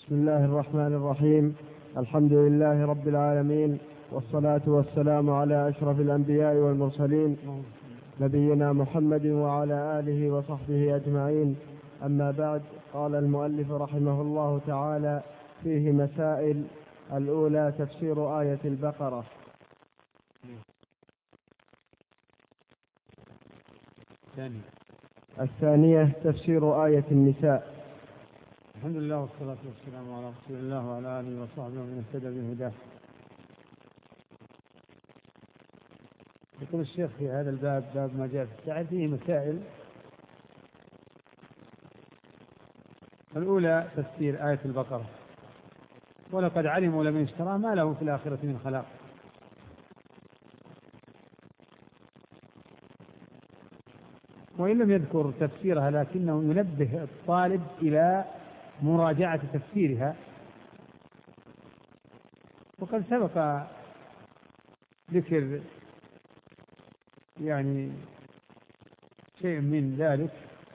بسم الله الرحمن الرحيم. الحمد لله رب العالمين، والصلاة والسلام على أشرف الأنبياء والمرسلين نبينا محمد وعلى آله وصحبه أجمعين. أما بعد، قال المؤلف رحمه الله تعالى فيه مسائل. الأولى تفسير آية البقرة. الثانية تفسير آية النساء. الحمد لله والصلاة والسلام على رسول الله وعلى آله وصحبه ومن اهتدى بهداه. يقول الشيخ في هذا الباب، باب ما جاء في الساعة، فيه مسائل. الأولى تفسير آية البقرة: ولقد علموا لمن اشترى ما له في الآخرة من خلاق. وإن لم يذكر تفسيرها، لكنه ينبه الطالب إلى مراجعة تفسيرها. وقد سبق ذكر شيء من ذلك.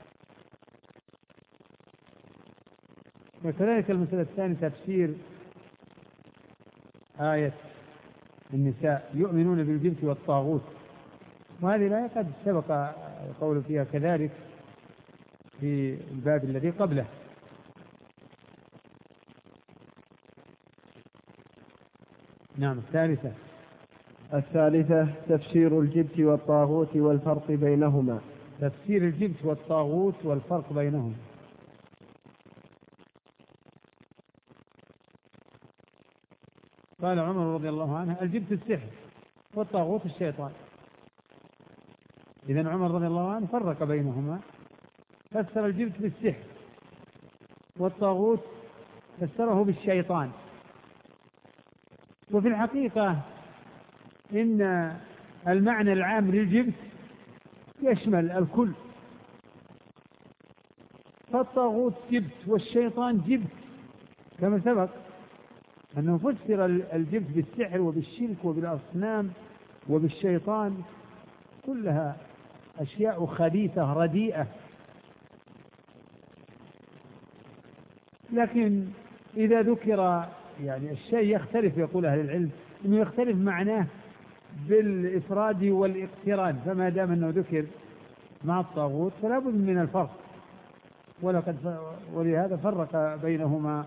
وكذلك المسألة الثانية تفسير آية النساء: يؤمنون بالجبت والطاغوت. وهذه الآية قد سبق القول فيها كذلك في الباب الذي قبله. نعم. الثالثة تفسير الجبت والطاغوت والفرق بينهما. تفسير الجبت والطاغوت والفرق بينهما. قال عمر رضي الله عنه: الجبت السحر والطاغوت الشيطان. إذن عمر رضي الله عنه فرق بينهما، فسر الجبت بالسحر، والطاغوت فسره بالشيطان. وفي الحقيقة إن المعنى العام للجبت يشمل الكل، فالطاغوت جبت والشيطان جبت، كما سبق أنه فسر الجبت بالسحر وبالشرك وبالأصنام وبالشيطان، كلها أشياء خبيثة رديئة. لكن إذا ذكر الشيء يختلف، يقول أهل العلم إنه يختلف معناه بالإفراد والاقتران، فما دام أنه ذكر مع الطاغوت فلا بد من الفرق، ولهذا فرق بينهما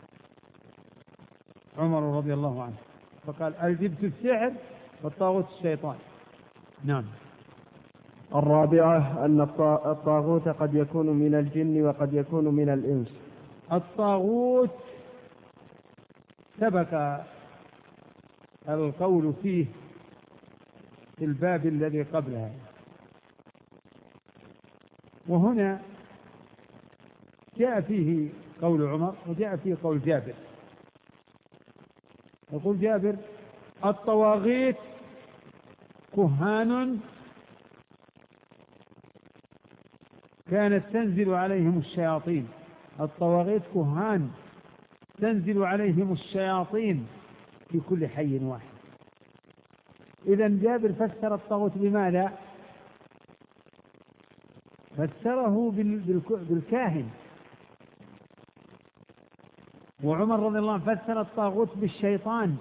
عمر رضي الله عنه، فقال الجبت السحر والطاغوت الشيطان. نعم. الرابعة أن الطاغوت قد يكون من الجن وقد يكون من الإنس. الطاغوت سبق القول فيه في الباب الذي قبلها، وهنا جاء فيه قول عمر وجاء فيه قول جابر. يقول جابر: الطواغيت كهان كانت تنزل عليهم الشياطين. الطواغيت كهان تنزل عليهم الشياطين في كل حي واحد. إذن جابر فسر الطاغوت بماذا؟ فسره بالكاهن. وعمر رضي الله عنه فسر الطاغوت بالشيطان،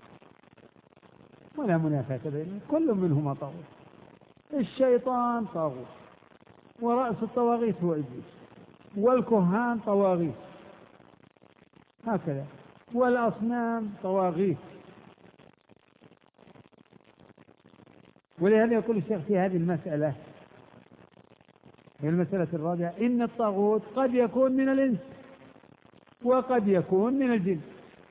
ولا منافاة بينهم، كل منهما طاغوت. الشيطان طاغوت، ورأس الطواغيت هو إبليس، والكهان طواغيت هكذا، والأصنام طواغيت. ولهذا يقول الشيخ في هذه المسألة، هي المسألة الرابعة: إن الطاغوت قد يكون من الإنس وقد يكون من الجن.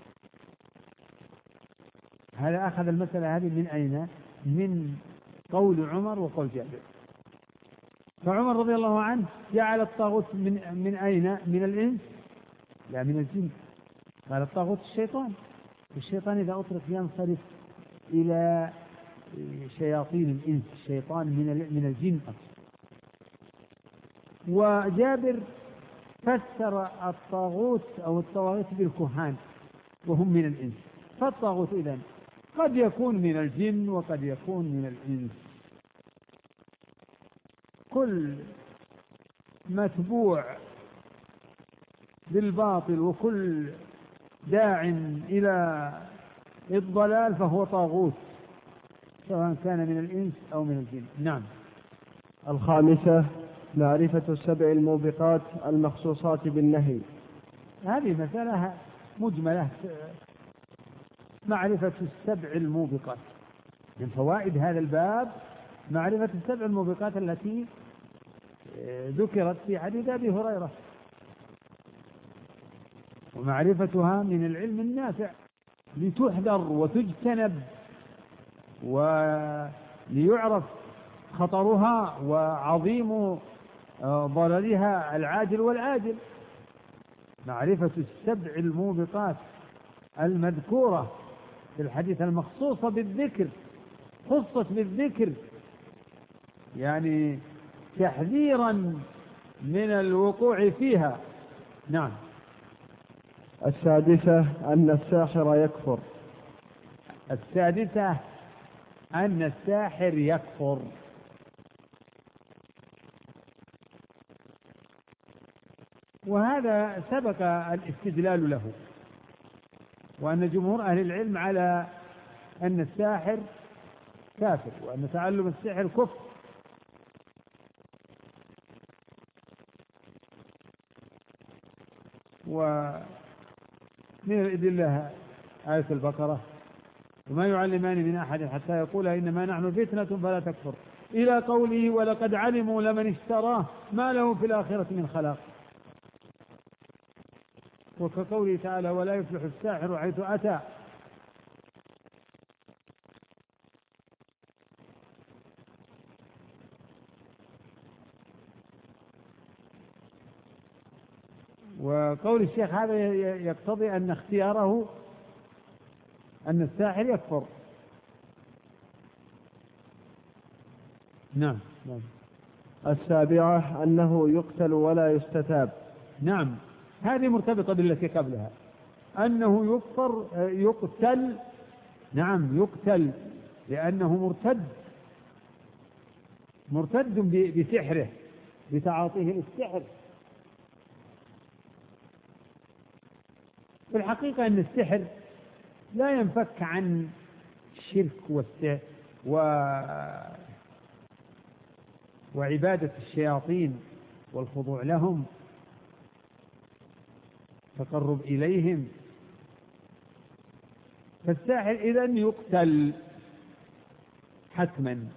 هذا أخذ المسألة هذه من أين؟ من قول عمر وقول جابر. فعمر رضي الله عنه جعل الطاغوت من أين؟ من الإنس، لا من الجن. قال الطاغوت الشيطان، والشيطان إذا أطلق ينصرف إلى شياطين الإنس، الشيطان من الجن أصلا. وجابر فسر الطاغوت أو الطواغيت بالكهان وهم من الإنس. فالطاغوت إذن قد يكون من الجن وقد يكون من الإنس. كل متبوع بالباطل وكل داع إلى الضلال فهو طاغوت، سواء كان من الإنس أو من الجن. نعم. الخامسة معرفة السبع الموبقات المخصوصات بالنهي. هذه مسألة مجملة، معرفة السبع الموبقات. من فوائد هذا الباب معرفة السبع الموبقات التي ذكرت في حديث أبي هريرة، ومعرفتها من العلم النافع لتحذر وتجتنب وليعرف خطرها وعظيم ضررها العاجل والآجل. معرفة السبع الموبقات المذكورة في الحديث المخصوصة بالذكر، خصت بالذكر يعني تحذيرا من الوقوع فيها. نعم. السادسة أن الساحر يكفر. السادسة أن الساحر يكفر. وهذا سبق الاستدلال له، وأن جمهور أهل العلم على أن الساحر كافر، وأن تعلم السحر كفر. ومن الأدلة آية البقرة: وما يعلمان من أحد حتى يقولا إنما نحن فتنة فلا تكفر، إلى قوله: ولقد علموا لمن اشتراه ما له في الآخرة من خلاق. وكقوله تعالى: ولا يفلح الساحر حيث أتى. وقول الشيخ هذا يقتضي أن اختياره أن الساحر يكفر. نعم. السابعة أنه يقتل ولا يستتاب. نعم، هذه مرتبطة بالتي قبلها، أنه يقتل. نعم، يقتل لأنه مرتد بسحره، بتعاطيه للسحر. في الحقيقة أن السحر لا ينفك عن الشرك وعبادة الشياطين والخضوع لهم، تقرب إليهم. فالساحر إذن يقتل حتما.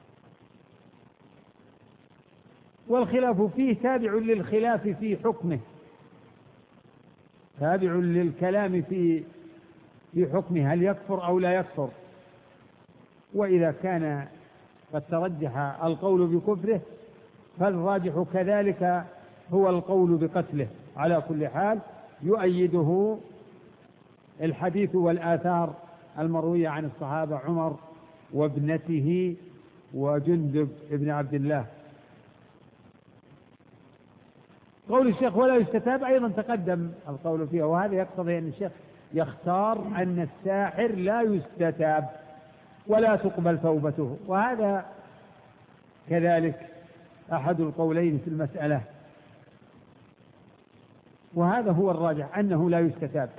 والخلاف فيه تابع للخلاف في حكمه، تابع للكلام في حكمه، هل يكفر أو لا يكفر. وإذا كان قد ترجح القول بكفره فالراجح كذلك هو القول بقتله. على كل حال يؤيده الحديث والآثار المروية عن الصحابة عمر وابنته وجندب ابن عبد الله. قول الشيخ ولا يستتاب أيضا تقدم القول فيها، وهذا يقتضي أن الشيخ يختار أن الساحر لا يستتاب ولا تقبل توبته، وهذا كذلك أحد القولين في المسألة، وهذا هو الراجح أنه لا يستتاب،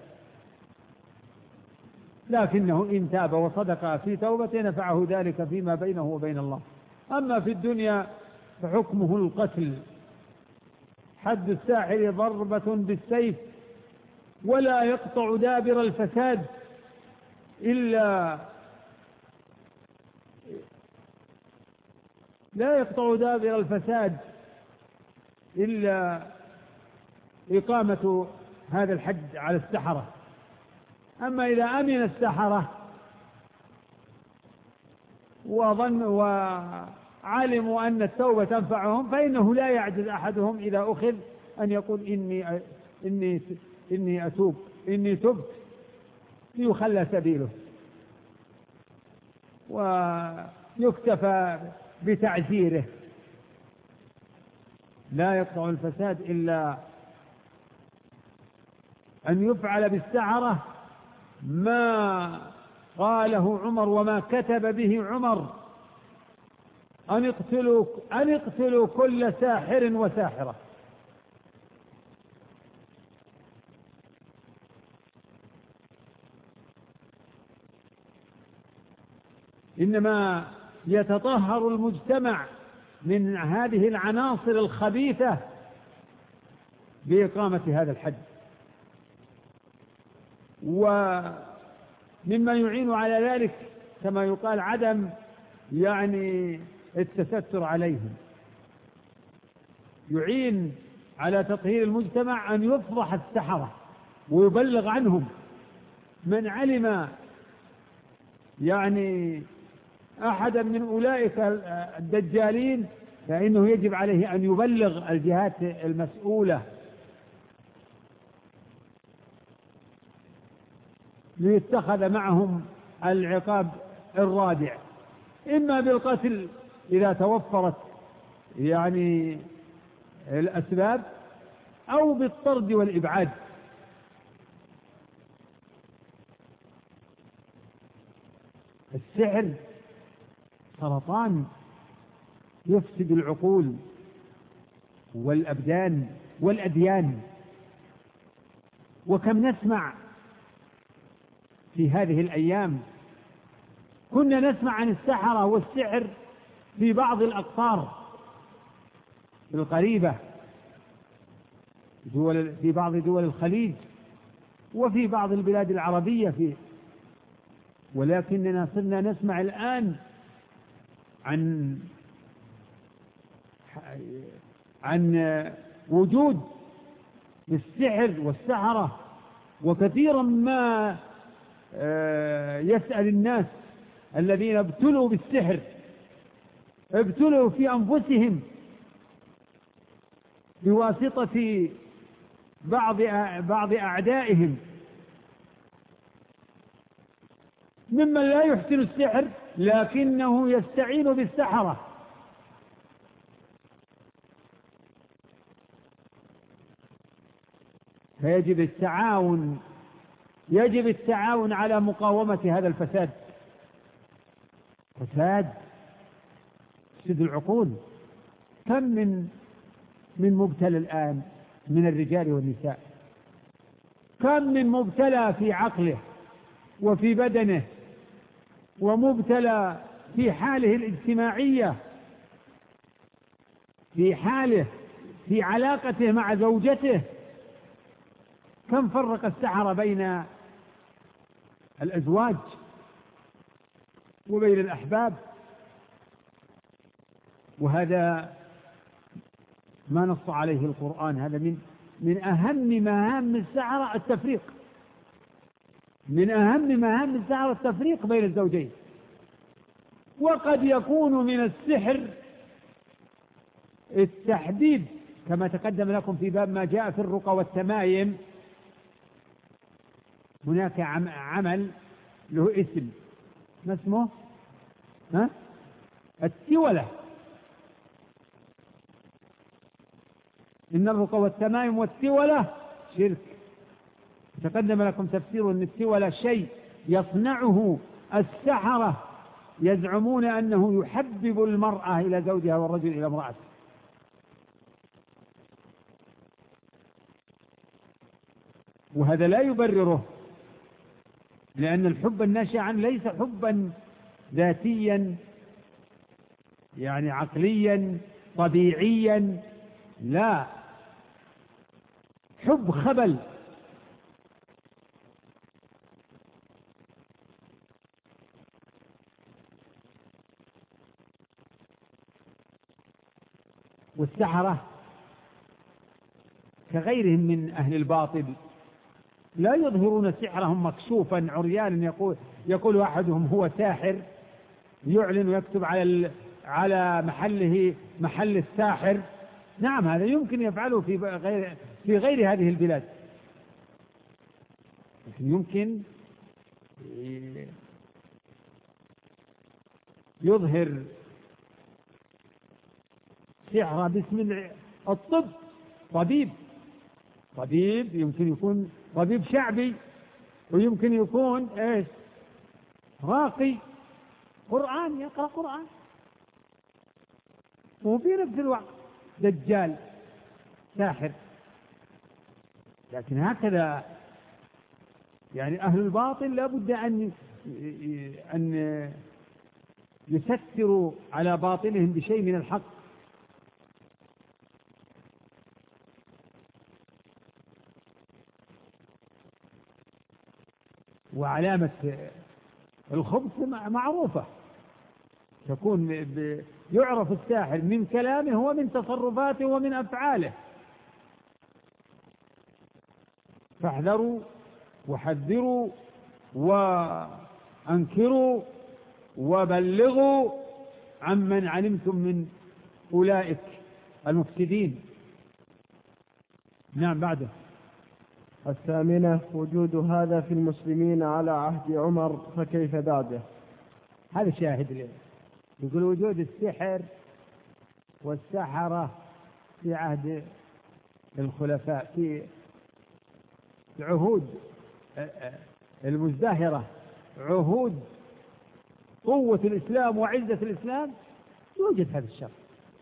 لكنه إن تاب وصدق في توبته نفعه ذلك فيما بينه وبين الله. أما في الدنيا فحكمه القتل، حد الساحر ضربة بالسيف، ولا يقطع دابر الفساد إلا إقامة هذا الحد على السحرة. أما إذا أمن السحرة وعلموا أن التوبة تنفعهم فإنه لا يعجز أحدهم إذا أخذ أن يقول إني أتوب، إني تبت، ليخلى سبيله ويكتفى بتعزيره. لا يقطع الفساد إلا أن يفعل بالسحرة ما قاله عمر وما كتب به عمر: أن اقتلوا كل ساحر وساحرة. إنما يتطهر المجتمع من هذه العناصر الخبيثة بإقامة هذا الحد. ومما يعين على ذلك كما يقال عدم التستر عليهم. يعين على تطهير المجتمع أن يفضح السحرة ويبلغ عنهم. من علم أحدا من أولئك الدجالين فإنه يجب عليه أن يبلغ الجهات المسؤولة ليتخذ معهم العقاب الرادع، إما بالقتل إذا توفرت الأسباب، أو بالطرد والإبعاد. السحر سرطان يفسد العقول والأبدان والأديان. وكم نسمع في هذه الأيام، كنا نسمع عن السحرة والسحر في بعض الأقطار القريبة في بعض دول الخليج وفي بعض البلاد العربية ولكننا صرنا نسمع الآن عن وجود السحر والسحرة. وكثيرا ما يسأل الناس الذين ابتلوا بالسحر، ابتلوا في أنفسهم بواسطة بعض أعدائهم ممن لا يحسن السحر لكنه يستعين بالسحرة. فيجب التعاون على مقاومة هذا الفساد. فساد يفسد العقول. كم من مبتلى الآن من الرجال والنساء، كم من مبتلى في عقله وفي بدنه، ومبتلى في حاله الاجتماعية، في علاقته مع زوجته. كم فرق السحرة بين الأزواج وبين الأحباب. وهذا ما نص عليه القرآن. هذا من أهم مهام السحرة التفريق، من أهم مهام السحرة التفريق بين الزوجين. وقد يكون من السحر التحديد كما تقدم لكم في باب ما جاء في الرقى والتمايم. هناك عمل له اسم، ما اسمه؟ التولة. إن الرقى والتمايم والتولة شرك. تقدم لكم تفسير أن التولة شيء يصنعه السحرة يزعمون أنه يحبب المرأة إلى زوجها والرجل إلى امرأته. وهذا لا يبرره، لأن الحب الناشئ عنه ليس حبا ذاتيا عقليا طبيعيا، لا، حب خبل. والسحرة كغيرهم من أهل الباطل لا يظهرون سحرهم مكشوفا عريانا، يقول أحدهم هو ساحر، يعلن ويكتب على محل الساحر. نعم، هذا يمكن يفعله في غير هذه البلاد، يمكن يظهر سحر باسم الطب. طبيب يمكن يكون طبيب شعبي، ويمكن يكون راقي قرآن، يقرأ قرآن، وفي نفس الوقت دجال ساحر. لكن هكذا أهل الباطل لا بد أن يستر على باطلهم بشيء من الحق. وعلامة الخبث معروفة، تكون يعرف الساحر من كلامه ومن تصرفاته ومن أفعاله. فاحذروا وحذروا وأنكروا وبلغوا عمن علمتم من أولئك المفسدين. نعم. بعده 8 وجود هذا في المسلمين على عهد عمر فكيف بعده. هذا شاهد له، يقول وجود السحر والسحرة في عهد الخلفاء، في العهود المزدهرة، عهود قوة الإسلام وعزة الإسلام، يوجد هذا الشر.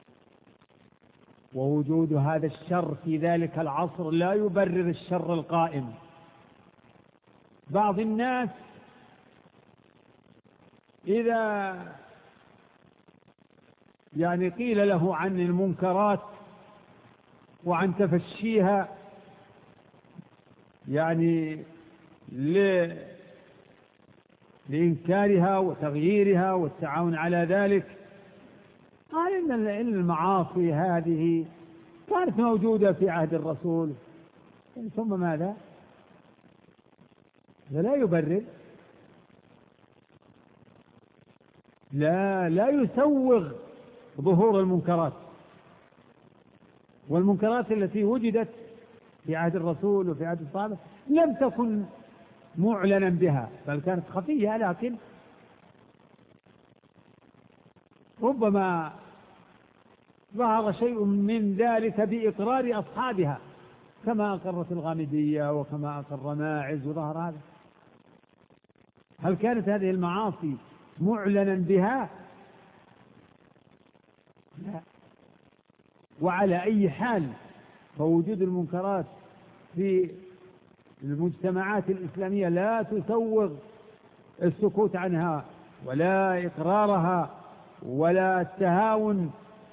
ووجود هذا الشر في ذلك العصر لا يبرر الشر القائم. بعض الناس إذا قيل له عن المنكرات وعن تفشيها لإنكارها وتغييرها والتعاون على ذلك، قال إن المعاصي هذه كانت موجودة في عهد الرسول، ثم ماذا؟ لا يبرر، لا يسوغ ظهور المنكرات. والمنكرات التي وجدت في عهد الرسول وفي عهد الصحابة لم تكن معلنا بها، بل كانت خفية، لكن ربما ظهر شيء من ذلك بإقرار أصحابها، كما أقرت الغامدية وكما أقر ماعز، وظهر هذا. هل كانت هذه المعاصي معلنا بها؟ لا. وعلى أي حال فوجود المنكرات في المجتمعات الإسلامية لا تسوغ السكوت عنها ولا إقرارها ولا التهاون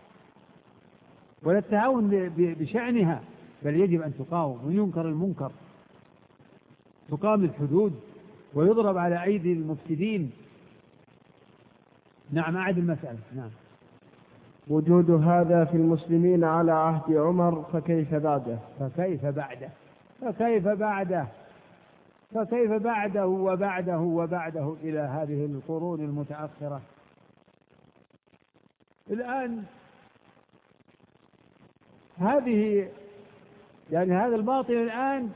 بشأنها، بل يجب أن تقاوم وينكر المنكر، تقام الحدود ويضرب على أيدي المفسدين. نعم. أعد المسألة. نعم. وجود هذا في المسلمين على عهد عمر فكيف بعده. فكيف بعده فكيف بعده فكيف بعده وبعده وبعده إلى هذه القرون المتأخرة. الآن هذا الباطل الآن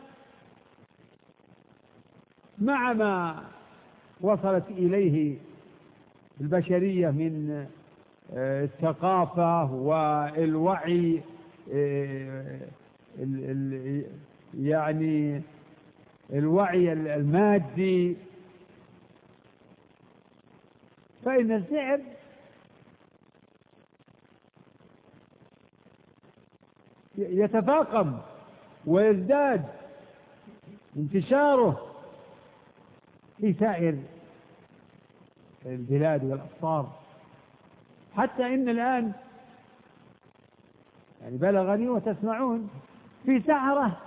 مع ما وصلت إليه البشرية من الثقافة والوعي، الوعي المادي، فإن السحر يتفاقم ويزداد انتشاره في سائر البلاد والأقطار، حتى إن الآن بلغني وتسمعون في سحرة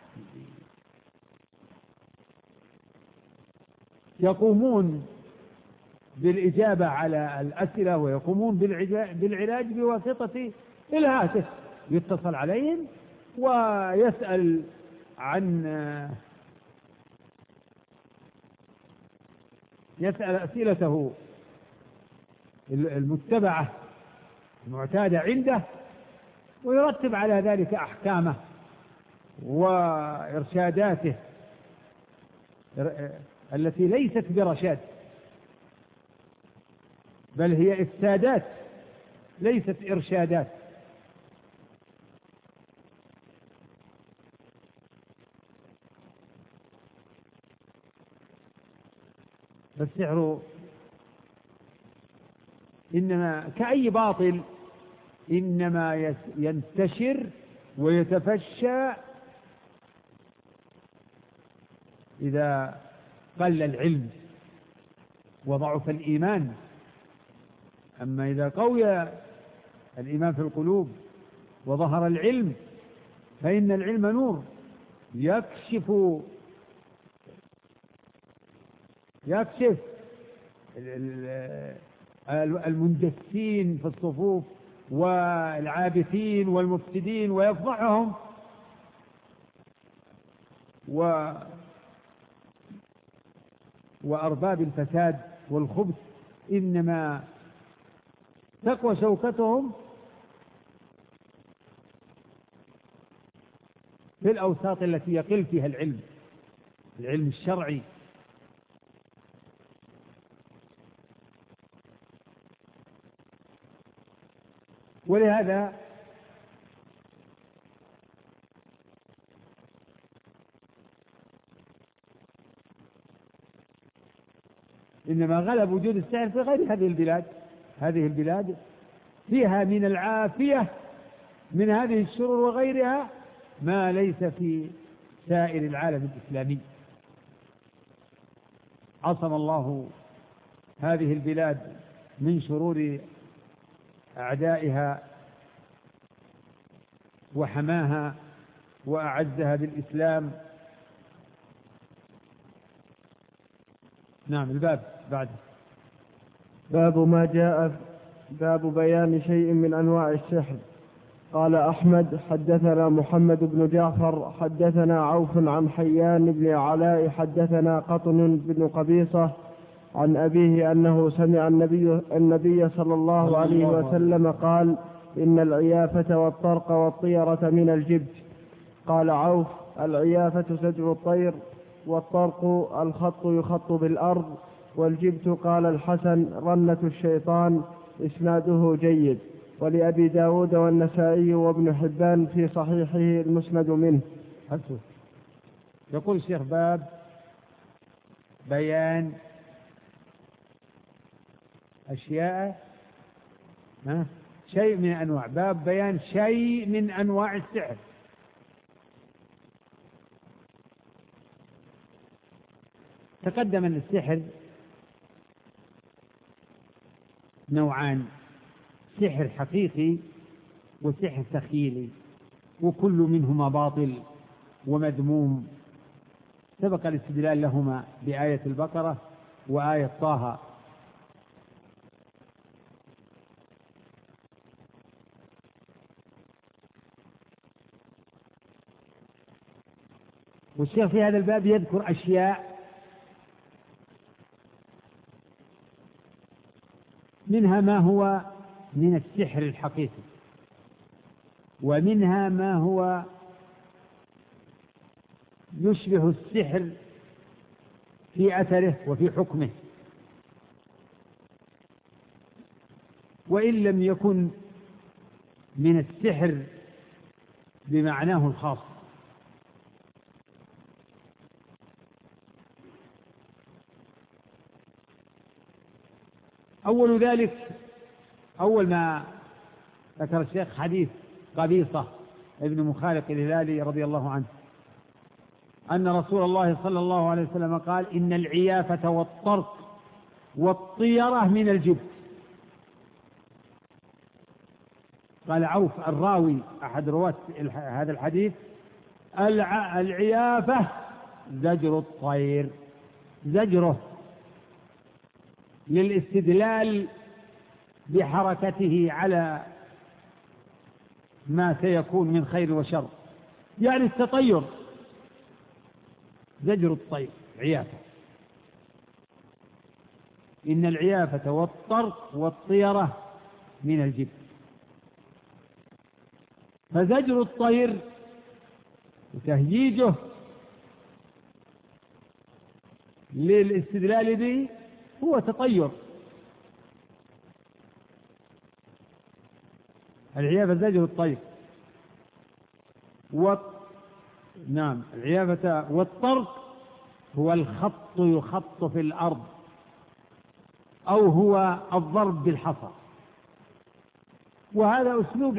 يقومون بالإجابة على الأسئلة ويقومون بالعلاج بواسطة الهاتف، يتصل عليهم ويسأل يسأل أسئلته المتبعة المعتادة عنده، ويرتب على ذلك أحكامه وإرشاداته التي ليست برشاد، بل هي إفسادات ليست إرشادات. فالسحر إنما كأي باطل إنما ينتشر ويتفشى إذا قل العلم وضعف الإيمان أما إذا قوي الإيمان في القلوب وظهر العلم فإن العلم نور يكشف المندسين في الصفوف والعابثين والمفسدين ويفضحهم، وأرباب الفساد والخبث إنما تقوى شوكتهم في الأوساط التي يقل فيها العلم الشرعي. ولهذا إنما غلب وجود السحر في غير هذه البلاد. هذه البلاد فيها من العافية من هذه الشرور وغيرها ما ليس في سائر العالم الإسلامي. عصم الله هذه البلاد من شرور أعدائها وحماها وأعزها بالإسلام. نعم، الباب بعد باب ما جاء باب بيان شيء من أنواع السحر. قال أحمد حدثنا محمد بن جعفر حدثنا عوف عن حيان بن علاء حدثنا قطن بن قبيصة عن أبيه أنه سمع النبي صلى الله عليه وسلم قال إن العيافة والطرق والطيرة من الجبت. قال عوف العيافة سجع الطير والطرق الخط يخط بالأرض والجبت قال الحسن رنة الشيطان. إسناده جيد. ولأبي داود والنسائي وابن حبان في صحيحه المسند منه. يقول الشيخ باب بيان أشياء شيء من أنواع، باب بيان شيء من أنواع السحر. تقدم أن السحر نوعان: سحر حقيقي وسحر تخيلي، وكل منهما باطل ومذموم. سبق الاستدلال لهما بآية البقرة وآية طه. والشيخ في هذا الباب يذكر أشياء منها ما هو من السحر الحقيقي، ومنها ما هو يشبه السحر في أثره وفي حكمه، وإن لم يكن من السحر بمعناه الخاص. أول ذلك، أول ما ذكر الشيخ حديث قبيصة ابن مخالق الهلالي رضي الله عنه أن رسول الله صلى الله عليه وسلم قال إن العيافة والطرق والطيرة من الجبت. قال عوف الراوي أحد رواة هذا الحديث العيافة زجر الطير، زجره للاستدلال بحركته على ما سيكون من خير وشر، يعني التطير، زجر الطير عيافة. إن العيافة والطرق والطيرة من الجبت. فزجر الطير وتهييجه للاستدلال به هو تطير. العيافة زجر الطير نعم، العيافة والطرق هو الخط يخط في الأرض، أو هو الضرب بالحصى. وهذا أسلوب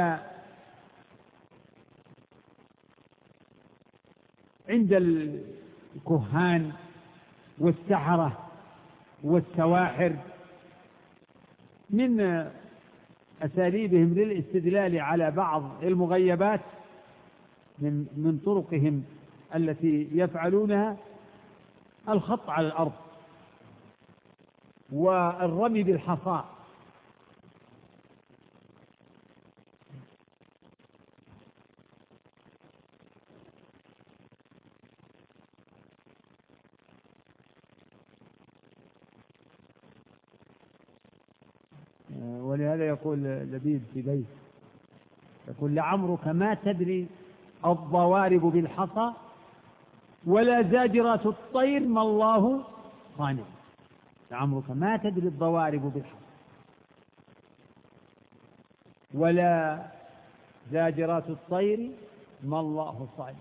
عند الكهان والسحرة والسواحر من أساليبهم للاستدلال على بعض المغيبات من طرقهم التي يفعلونها الخط على الأرض والرمي بالحصى. ولهذا يقول لبيد في بيت، يقول لعمرك ما تدري الضوارب بالحصى ولا زاجرات الطير ما الله صانع. لعمرك ما تدري الضوارب بالحصى ولا زاجرات الطير ما الله صانع.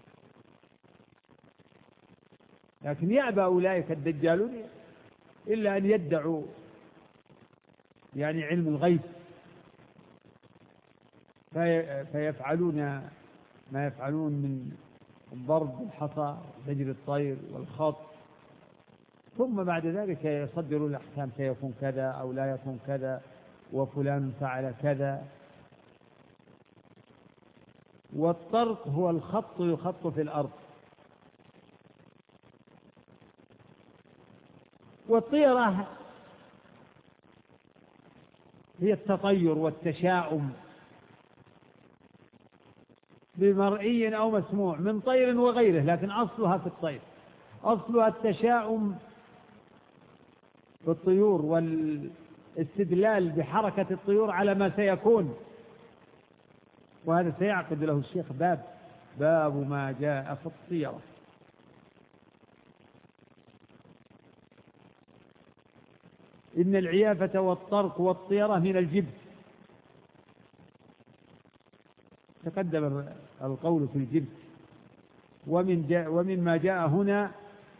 لكن يأبى أولئك الدجالون إلا أن يدعوا يعني علم الغيب، فيفعلون ما يفعلون من الضرب بالحصى وزجر الطير والخط، ثم بعد ذلك يصدروا الأحكام سيكون كذا أو لا يكون كذا وفلان فعل كذا. والطرق هو الخط يخط في الأرض، والطيرة هي التطير والتشاؤم بمرئي أو مسموع من طير وغيره، لكن أصلها في الطير، أصلها التشاؤم بالطيور والاستدلال بحركة الطيور على ما سيكون. وهذا سيعقد له الشيخ باب ما جاء في الطيرة. إن العيافة والطرق والطيرة من الجبت. تقدم القول في الجبت. ومما جاء هنا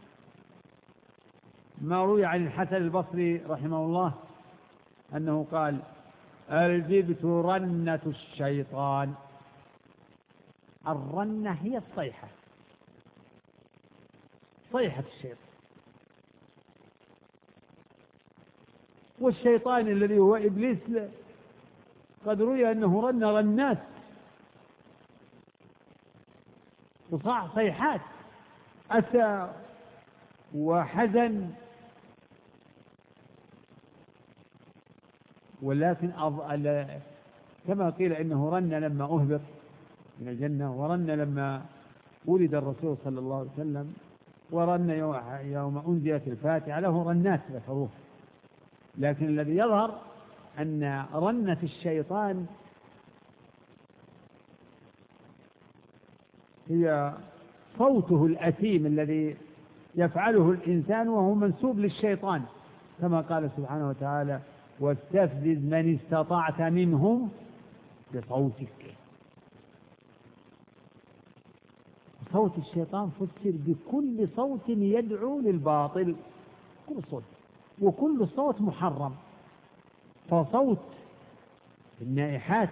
ما روي عن الحسن البصري رحمه الله أنه قال: الجبت رنة الشيطان. الرنة هي الصيحة، صيحة الشيطان. والشيطان الذي هو إبليس قد روي أنه رن رنات وصاع صيحات أسى وحزن. ولكن كما قيل إنه رن لما أهبط من الجنة، ورن لما ولد الرسول صلى الله عليه وسلم، ورن يوم أنزلت الفاتحة، له رنات الحروف. لكن الذي يظهر أن رنة الشيطان هي صوته الأثيم الذي يفعله الإنسان وهو منسوب للشيطان، كما قال سبحانه وتعالى: واستفزز من استطعت منهم بصوتك. صوت الشيطان فسر بكل صوت يدعو للباطل، كل صوت، وكل صوت محرم. فصوت النائحات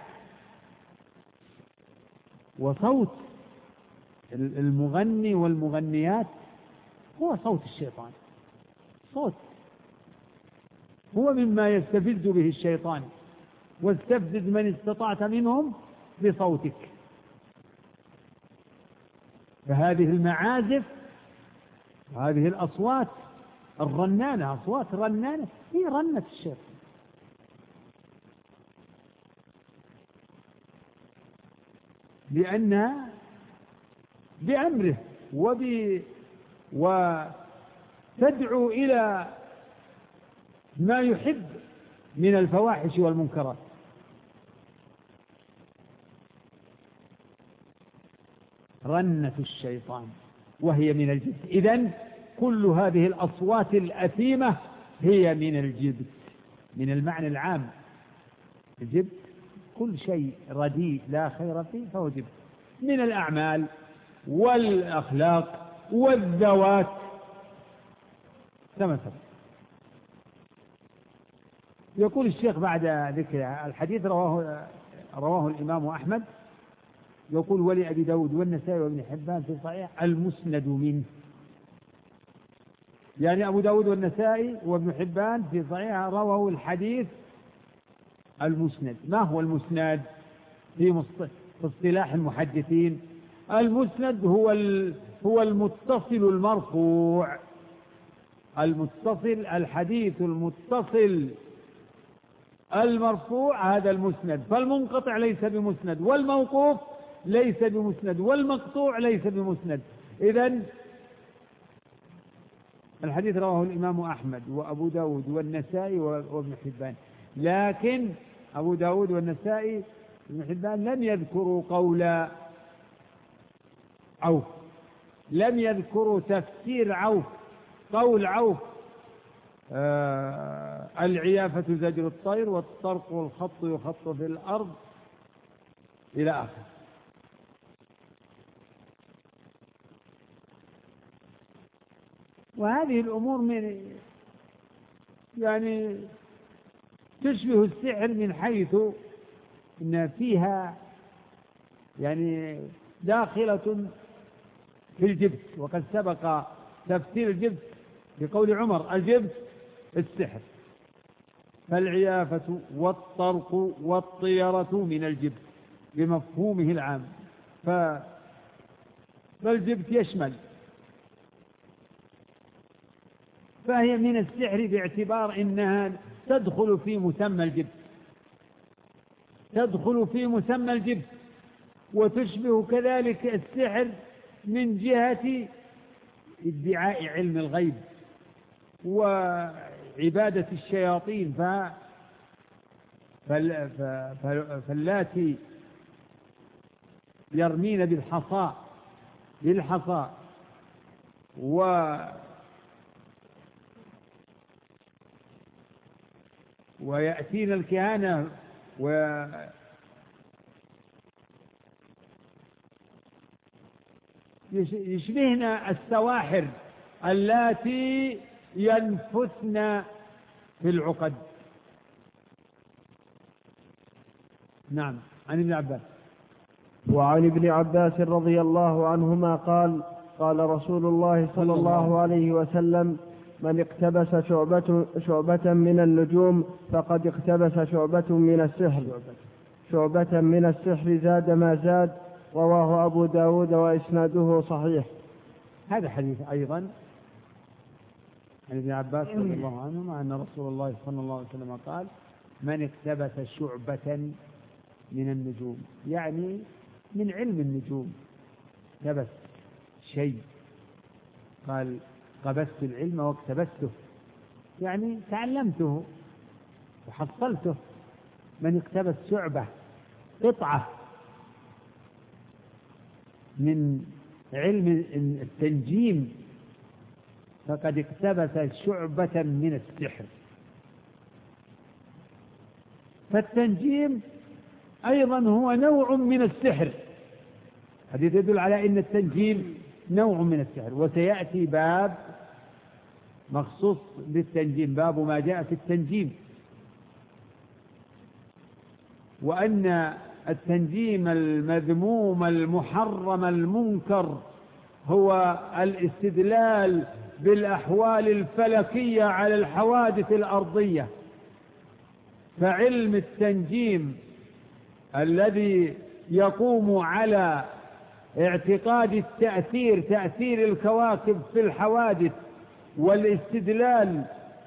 وصوت المغني والمغنيات هو صوت الشيطان، صوت هو مما يستفز به الشيطان. واستفزز من استطعت منهم بصوتك. فهذه المعازف وهذه الأصوات الرنانة، أصوات رنانة، هي رنة الشيطان. لأنها بأمره وتدعو إلى ما يحب من الفواحش والمنكرات. رنة الشيطان وهي من الجبت. إذن كل هذه الأصوات الأثيمة هي من الجبت، من المعنى العام. الجبت كل شيء رديء لا خير فيه فهو جبت، من الأعمال والأخلاق والذوات كما سبق. يقول الشيخ بعد ذكر الحديث رواه الإمام أحمد، يقول: ولأبي داود والنسائي وابن حبان في صحيح المسند منه. يعني أبو داود والنسائي وابن حبان في صحيح رواه الحديث المسند. ما هو المسند في اصطلاح المحدثين؟ المسند هو المتصل المرفوع، المتصل، الحديث المتصل المرفوع هذا المسند. فالمنقطع ليس بمسند، والموقوف ليس بمسند، والمقطوع ليس بمسند. إذن الحديث رواه الإمام أحمد وأبو داود والنسائي وابن حبان، لكن أبو داود والنسائي وابن حبان لم يذكروا قول عوف، لم يذكروا تفسير عوف، قول عوف العيافة زجر الطير والطرق والخط يخط في الأرض إلى آخر. وهذه الأمور يعني تشبه السحر من حيث إن فيها يعني داخلة في الجبت، وقد سبق تفسير الجبت بقول عمر: الجبت السحر، فالعيافة والطرق والطيرة من الجبت بمفهومه العام، فالجبت يشمل، فهي من السحر باعتبار إنها تدخل في مسمى الجبت، تدخل في مسمى الجبت، وتشبه كذلك السحر من جهة ادعاء علم الغيب وعبادة الشياطين. فاللاتي يرمين بالحصى ويأتين الكهنة يشبهن السواحر اللاتي ينفثن في العقد. نعم. عن ابن عباس. وعن ابن عباس رضي الله عنهما قال: قال رسول الله صلى الله عليه وسلم: من اقتبس شعبة من النجوم فقد اقتبس شعبة من السحر زاد ما زاد. رواه أبو داود وإسناده صحيح. هذا حديث أيضا عن ابن عباس رضي الله عنهما أن رسول الله صلى الله عليه وسلم قال: من اقتبس شعبة من النجوم، يعني من علم النجوم، اقتبس شيء، قال: قبست العلم واقتبسته، يعني تعلمته وحصلته. من اقتبس شعبة، قطعة من علم التنجيم، فقد اقتبس شعبة من السحر. فالتنجيم أيضا هو نوع من السحر، حديث يدل على أن التنجيم نوع من السحر. وسيأتي باب مخصوص بالتنجيم، باب ما جاء في التنجيم، وأن التنجيم المذموم المحرم المنكر هو الاستدلال بالأحوال الفلكية على الحوادث الأرضية. فعلم التنجيم الذي يقوم على اعتقاد تأثير الكواكب في الحوادث، والاستدلال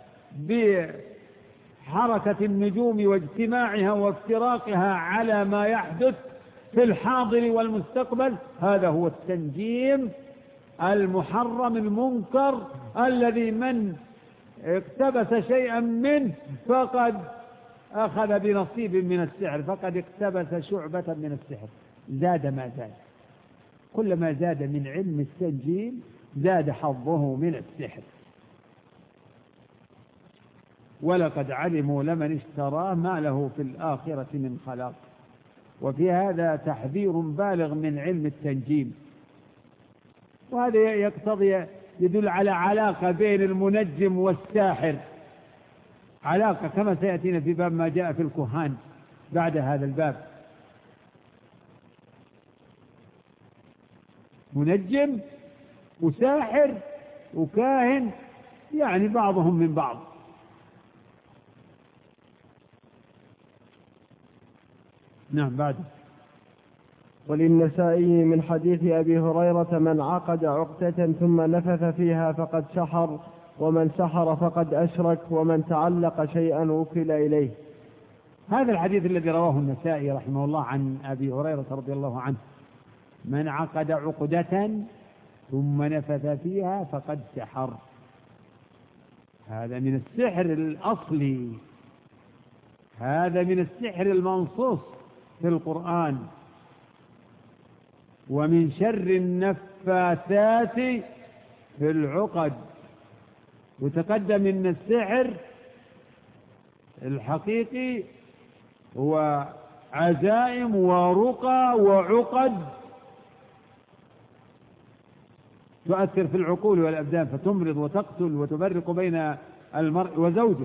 بحركة النجوم واجتماعها وافتراقها على ما يحدث في الحاضر والمستقبل، هذا هو التنجيم المحرم المنكر الذي من اقتبس شيئا منه فقد أخذ بنصيب من السحر، فقد اقتبس شعبة من السحر. زاد ما زاد، كلما زاد من علم التنجيم زاد حظه من السحر. ولقد علموا لمن اشتراه ما له في الآخرة من خلاق. وفي هذا تحذير بالغ من علم التنجيم، وهذا يقتضي يدل على علاقة بين المنجم والساحر، علاقة كما سيأتينا في باب ما جاء في الكهان بعد هذا الباب. منجم وساحر وكاهن، يعني بعضهم من بعض. نعم بعد. وللنسائي من حديث أبي هريرة: من عقد عقدة ثم نفث فيها فقد سحر، ومن سحر فقد أشرك، ومن تعلق شيئا وكل إليه. هذا الحديث الذي رواه النسائي رحمه الله عن أبي هريرة رضي الله عنه: من عقد عقدة ثم نفث فيها فقد سحر. هذا من السحر الأصلي، هذا من السحر المنصوص في القرآن. ومن شر النفاثات في العقد. وتقدم أن السحر الحقيقي هو عزائم ورقى وعقد تؤثر في العقول والأبدان، فتمرض وتقتل وتفرق بين المرء وزوجه.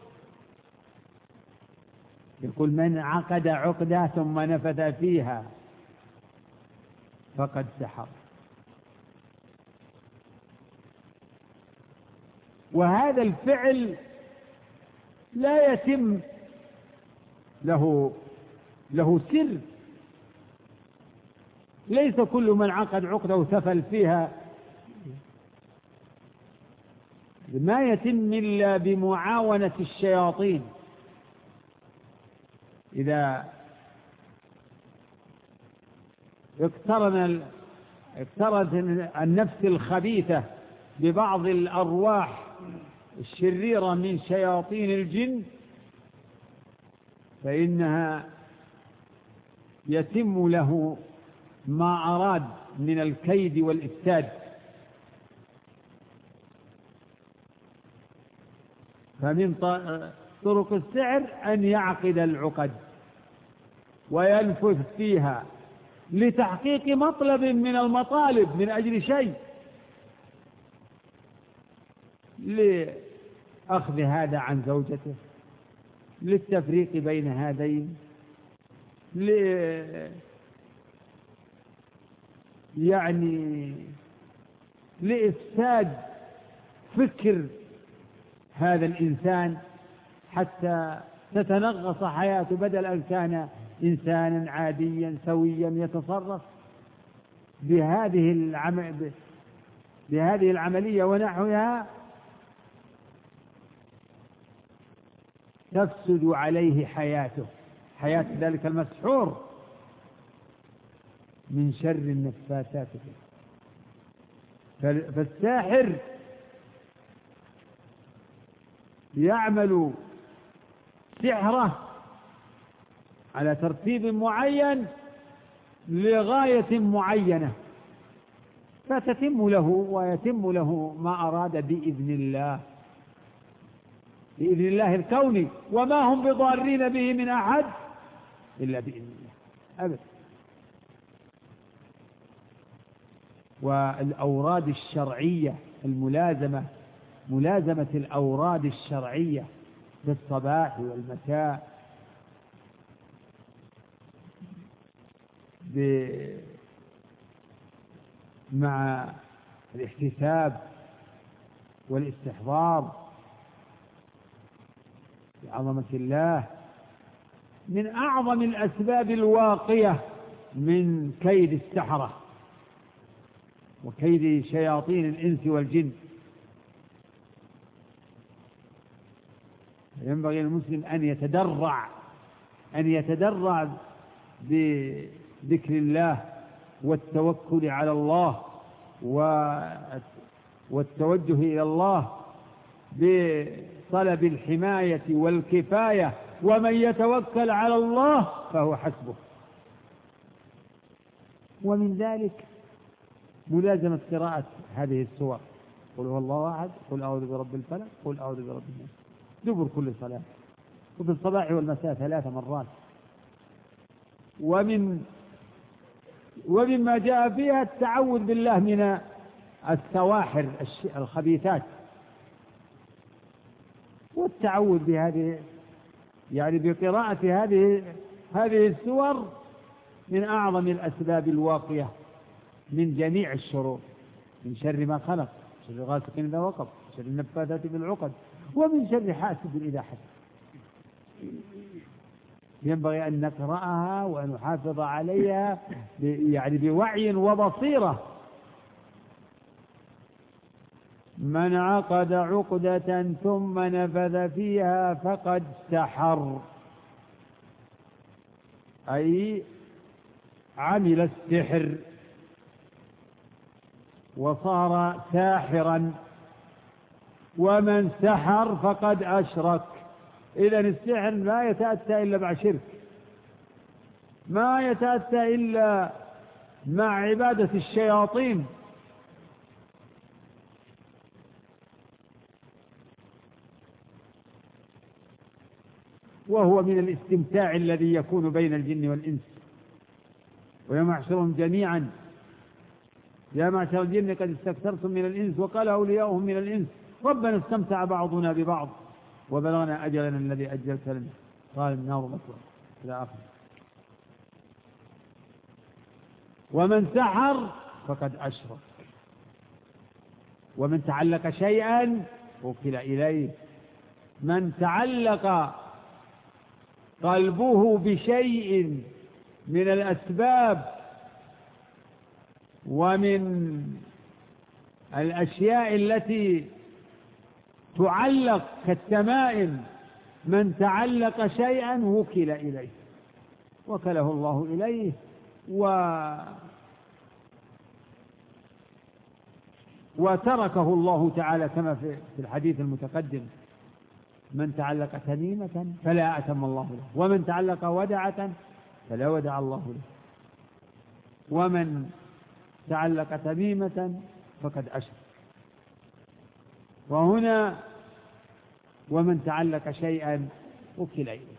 يقول: من عقد عقدة ثم نفث فيها فقد سحر. وهذا الفعل لا يتم له سر. ليس كل من عقد عقدة وسفل فيها، ما يتم إلا بمعاونة الشياطين. إذا اقترنت النفس الخبيثة ببعض الأرواح الشريرة من شياطين الجن، فإنها يتم له ما أراد من الكيد والإفساد. فمن طرق السحر أن يعقد العقد وينفث فيها لتحقيق مطلب من المطالب، من أجل شيء، لأخذ هذا عن زوجته، للتفريق بين هذين، يعني لإفساد فكر هذا الإنسان حتى تتنغص حياته، بدل أن كان إنسانا عاديا سويا يتصرف بهذه العملية ونحوها، تفسد عليه حياته، حياة ذلك المسحور. من شر النفاثات. فالساحر يعمل سحره على ترتيب معين لغاية معينة، فتتم له ويتم له ما أراد بإذن الله، بإذن الله الكوني. وما هم بضارين به من أحد إلا بإذن الله أبدا. والأوراد الشرعية ملازمة الأوراد الشرعية بالصباح والمساء، مع الاحتساب والاستحضار بعظمة الله، من أعظم الأسباب الواقية من كيد السحرة وكيد شياطين الإنس والجن. ينبغي للمسلم أن يتدرع بذكر الله والتوكل على الله والتوجه إلى الله بطلب الحماية والكفاية، ومن يتوكل على الله فهو حسبه. ومن ذلك ملازمة قراءة هذه السور: قل هو الله أحد، قل أعوذ برب الفلق، قل أعوذ برب الناس، دبر كل صلاة، وفي الصباح والمساء 3 مرات. ومما جاء فيها التعوذ بالله من السواحر الخبيثات، والتعوذ بهذه يعني بقراءة هذه السور من أعظم الأسباب الواقية من جميع الشرور، من شر ما خلق، شر غاسق إذا وقب، شر النفاثات بالعقد، ومن شر حاسد إذا حسد. ينبغي أن نقرأها وأن نحافظ عليها يعني بوعي وبصيرة. من عقد عقدة ثم نفذ فيها فقد سحر، أي عمل السحر وصار ساحرا. ومن سحر فقد أشرك. إذن السحر لا يتأتى إلا مع شرك، ما يتأتى إلا مع عبادة الشياطين. وهو من الاستمتاع الذي يكون بين الجن والإنس. ويوم يحشرهم جميعا يا معشر الجن قد استكثرتم من الإنس وقال أولياؤهم من الإنس ربنا استمتع بعضنا ببعض وبلغنا أجلنا الذي أجلت لنا قال النار مثوى إلى آخره. ومن سحر فقد أشرك. ومن تعلق شيئا وكل إليه. من تعلق قلبه بشيء من الأسباب ومن الأشياء التي تعلق كالتمائم، من تعلق شيئا وكل إليه، وكله الله إليه وتركه الله تعالى كما في الحديث المتقدم: من تعلق تميمة فلا أتم الله له، ومن تعلق ودعة فلا ودع الله له، ومن تعلق تميمة فقد أشرك. وهنا ومن تعلق شيئا وكل إليه.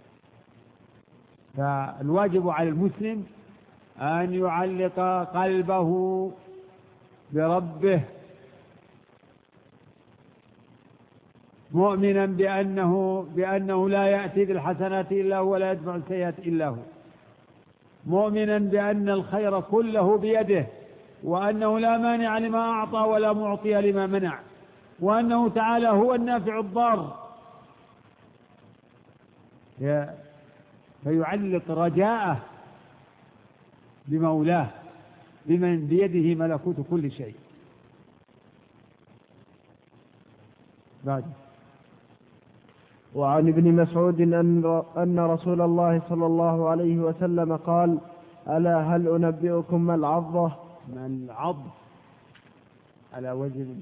فالواجب على المسلم أن يعلق قلبه بربه مؤمنا بأنه لا يأتي بالحسنات إلا هو ولا يدفع السيئات إلا هو، مؤمنا بأن الخير كله بيده، وأنه لا مانع لما أعطى ولا معطي لما منع، وأنه تعالى هو النافع الضار. فيعلق رجاءه بمولاه بمن بيده ملكوت كل شيء. بعد. وعن ابن مسعود أن رسول الله صلى الله عليه وسلم قال: ألا هل أنبئكم ما العضة؟ ما العض على وجه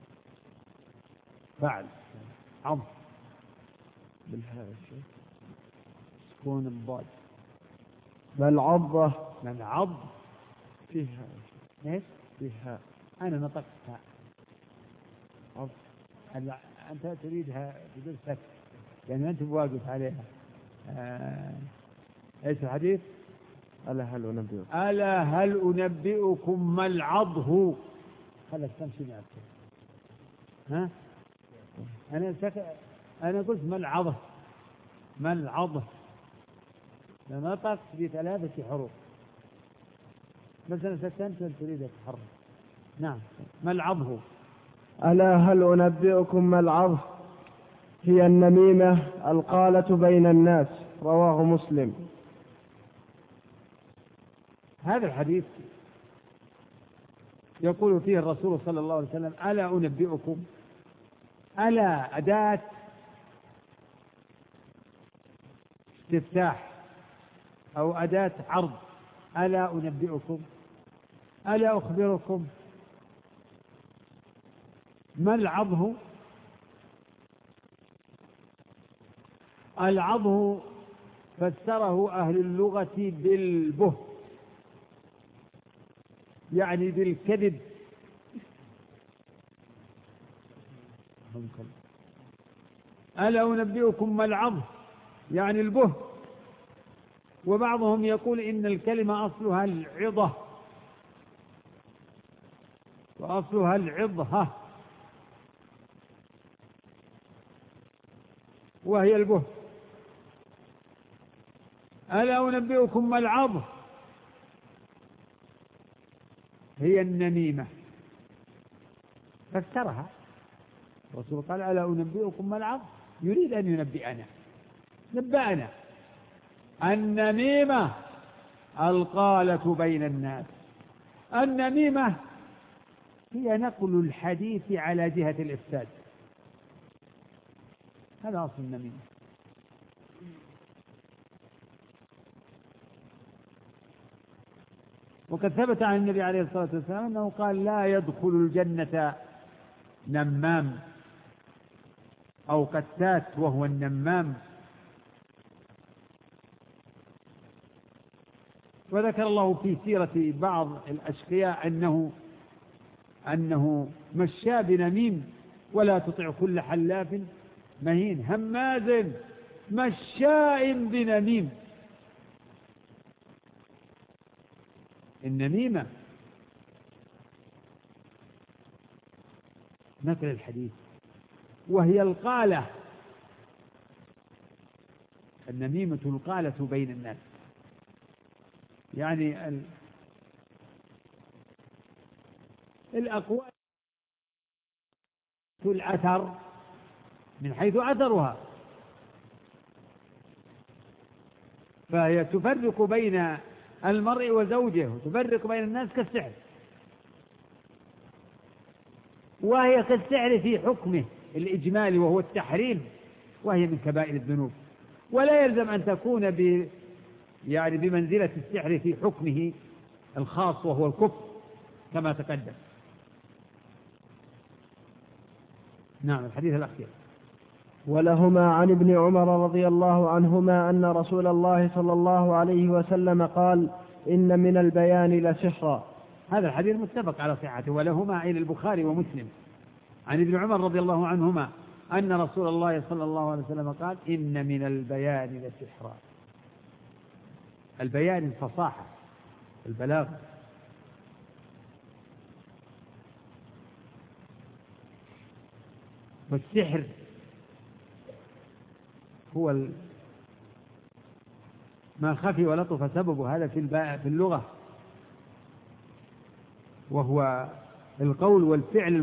فعل عض بالهاء سكون الضاد. ما العضة؟ ما العض فيها ايش؟ فيها أنا نطقتها عض. أنت تريدها بدون سكت يعني أنت واقف عليها. ايش الحديث؟ ألا هل أنبئكم. ألا هل أنبئكم ما العضه؟ خلك تمشي معك. ها؟ أنا قلت ما العضه؟ ما العضه؟ نطق بثلاثة حروف بس أنا سكنت تريد تتحرك. نعم. ما العضه؟ ألا هل أنبئكم ما العضه؟ هي النميمة القالة بين الناس. رواه مسلم. هذا الحديث يقول فيه الرسول صلى الله عليه وسلم: ألا أنبئكم. ألا أداة استفتاح أو أداة عرض. ألا أنبئكم، ألا أخبركم. ما العضه؟ العضه فسره أهل اللغة بالبهت، يعني بالكذب. ألا أنبئكم ما العضه يعني البهت. وبعضهم يقول إن الكلمة أصلها العضة وأصلها العضة وهي البهت. ألا أنبئكم ما العضه؟ هي النميمة. فسرها الرسول قال: ألا أنبئكم ما العضه؟ يريد أن ينبئنا، نبأنا النميمة القالة بين الناس. النميمة هي نقل الحديث على جهة الإفساد، هذا أصل النميمة. وقد ثبت عن النبي عليه الصلاة والسلام أنه قال: لا يدخل الجنة نمام أو قتات وهو النمام. وذكر الله في سيرة بعض الأشقياء أنه مشى بنميم ولا تطع كل حلاف مهين هماز مشاء بنميم. النميمة نقل الحديث، وهي القالة. النميمة القالة بين الناس، يعني الأقوال الأثر من حيث أثرها، فهي تفرق بين المرء وزوجه وتفرق بين الناس كالسحر، وهي كالسحر في حكمه الإجمالي وهو التحريم، وهي من كبائر الذنوب، ولا يلزم أن تكون يعني بمنزلة السحر في حكمه الخاص وهو الكفر كما تقدم. نعم. الحديث الأخير. ولهما عن ابن عمر رضي الله عنهما أن رسول الله صلى الله عليه وسلم قال: إن من البيان لسحرا. هذا الحديث متفق على صحته. ولهما عن البخاري ومسلم عن ابن عمر رضي الله عنهما أن رسول الله صلى الله عليه وسلم قال: إن من البيان لسحرا. البيان الفصاحة، البلاغة. والسحر هو ما خفي ولطف سببه، هذا في اللغة، وهو القول والفعل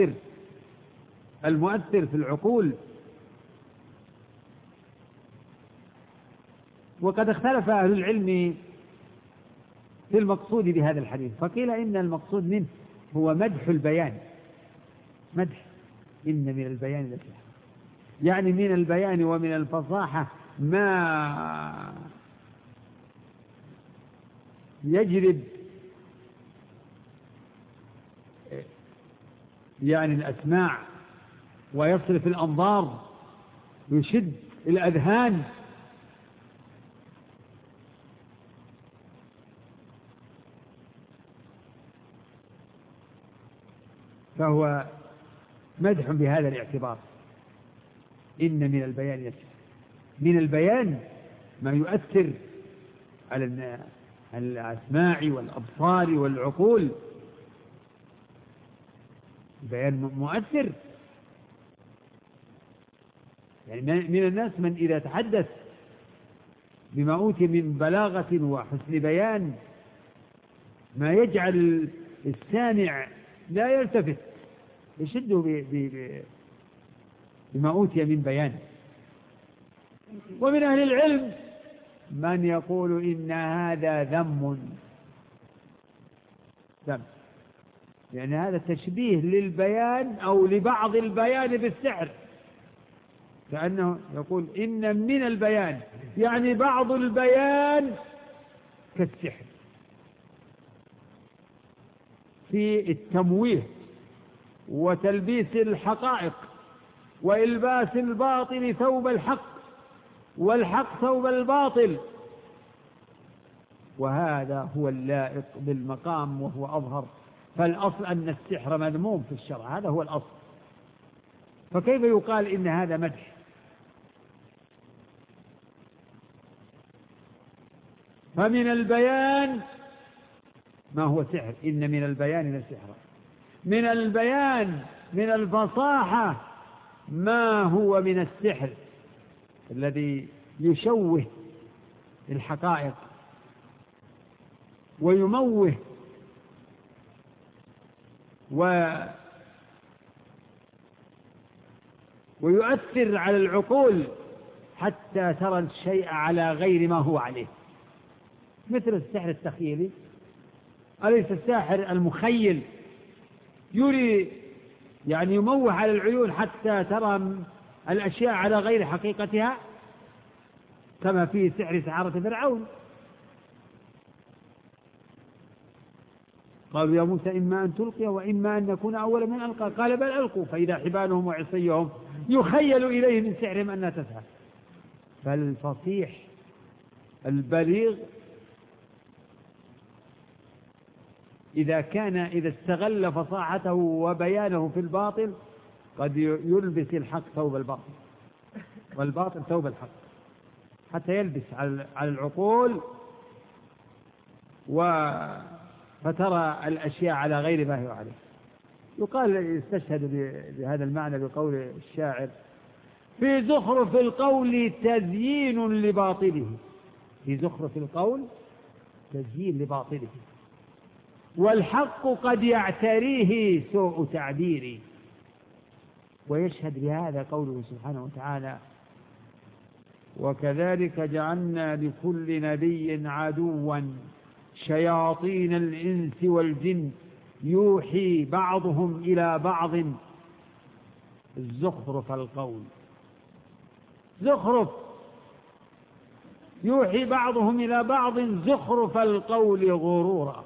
المؤثر في العقول. وقد اختلف أهل العلم في المقصود بهذا الحديث، فقيل إن المقصود منه هو مدح البيان، مدح إن من البيان لسحرا، يعني من البيان ومن الفصاحة ما يجلب يعني الأسماع ويصرف الأنظار ويشد الأذهان. فهو مدح بهذا الاعتبار. إن من البيان لسحرا، من البيان ما يؤثر على الأسماع والأبصار والعقول، بيان مؤثر. يعني من الناس من إذا تحدث بما أوتي من بلاغة وحسن بيان ما يجعل السامع لا يلتفت، يشده بما أوتي من بيان. ومن أهل العلم من يقول إن هذا ذم، يعني هذا تشبيه للبيان أو لبعض البيان بالسحر، كأنه يقول إن من البيان يعني بعض البيان كالسحر في التمويه وتلبيس الحقائق وإلباس الباطل ثوب الحق والحق ثوب الباطل، وهذا هو اللائق بالمقام وهو أظهر. فالأصل أن السحر مذموم في الشرع، هذا هو الأصل، فكيف يقال إن هذا مدح؟ فمن البيان ما هو سحر، إن من البيان لسحرا. من البيان من الفصاحة ما هو من السحر الذي يشوه الحقائق ويموه ويؤثر على العقول حتى ترى الشيء على غير ما هو عليه، مثل السحر التخيلي. أليس الساحر المخيل يري يعني يموه على العيون حتى ترى الأشياء على غير حقيقتها، كما في سحر سحرة فرعون. قالوا يا موسى إما أن تلقي وإما أن نكون أول من ألقى، قال بل ألقوا فإذا حبالهم وعصيهم يخيل إليه من سحرهم أنها تسعى. فالفصيح البليغ إذا استغل فصاحته وبيانه في الباطل قد يلبس الحق ثوب الباطل والباطل ثوب الحق، حتى يلبس على العقول فترى الأشياء على غير ما هي عليه. يقال يستشهد بهذا المعنى بقول الشاعر: في زخرف القول تزيين لباطله، في زخرف القول تزيين لباطله، والحق قد يعتريه سوء تعبيري. ويشهد بهذا قوله سبحانه وتعالى: وكذلك جعلنا لكل نبي عدوا شياطين الإنس والجن يوحي بعضهم إلى بعض زخرف القول. زخرف يوحي بعضهم إلى بعض زخرف القول غرورا.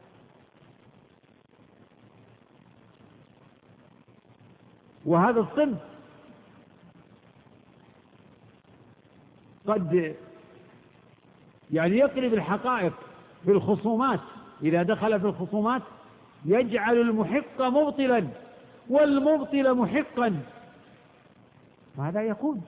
وهذا الصنف قد يعني يقلب الحقائق في الخصومات، إذا دخل في الخصومات يجعل المحق مبطلا والمبطل محقا. وهذا يكون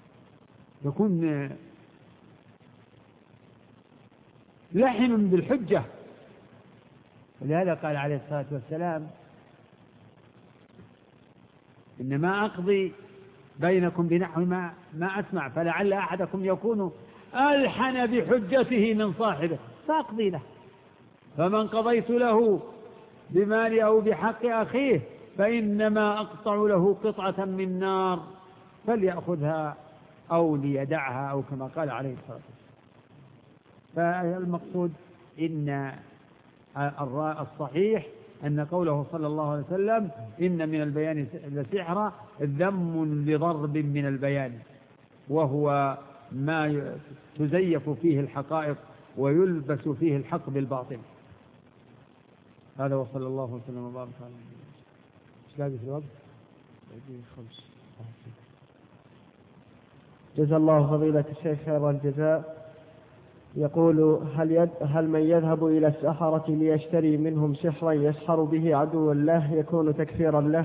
لحن بالحجة. ولهذا قال عليه الصلاة والسلام: إنما أقضي بينكم بنحو ما أسمع، فلعل أحدكم يكون ألحن بحجته من صاحبه فأقضي له، فمن قضيت له بمال أو بحق أخيه فإنما أقطع له قطعة من نار فليأخذها أو ليدعها، أو كما قال عليه الصلاة والسلام. فالمقصود إن الصحيح أن قوله صلى الله عليه وسلم: إن من البيان لسحرا ذم لضرب من البيان، وهو ما تزيف فيه الحقائق ويلبس فيه الحق بالباطل. هذا وصلى الله وسلم وبارك على نبينا. ايش باقي في الوقت؟ جزا الله فضيلة الشيخ خير الجزاء. يقول: هل من يذهب إلى السحرة ليشتري منهم سحرا يسحر به عدوا له يكون تكفيرا له؟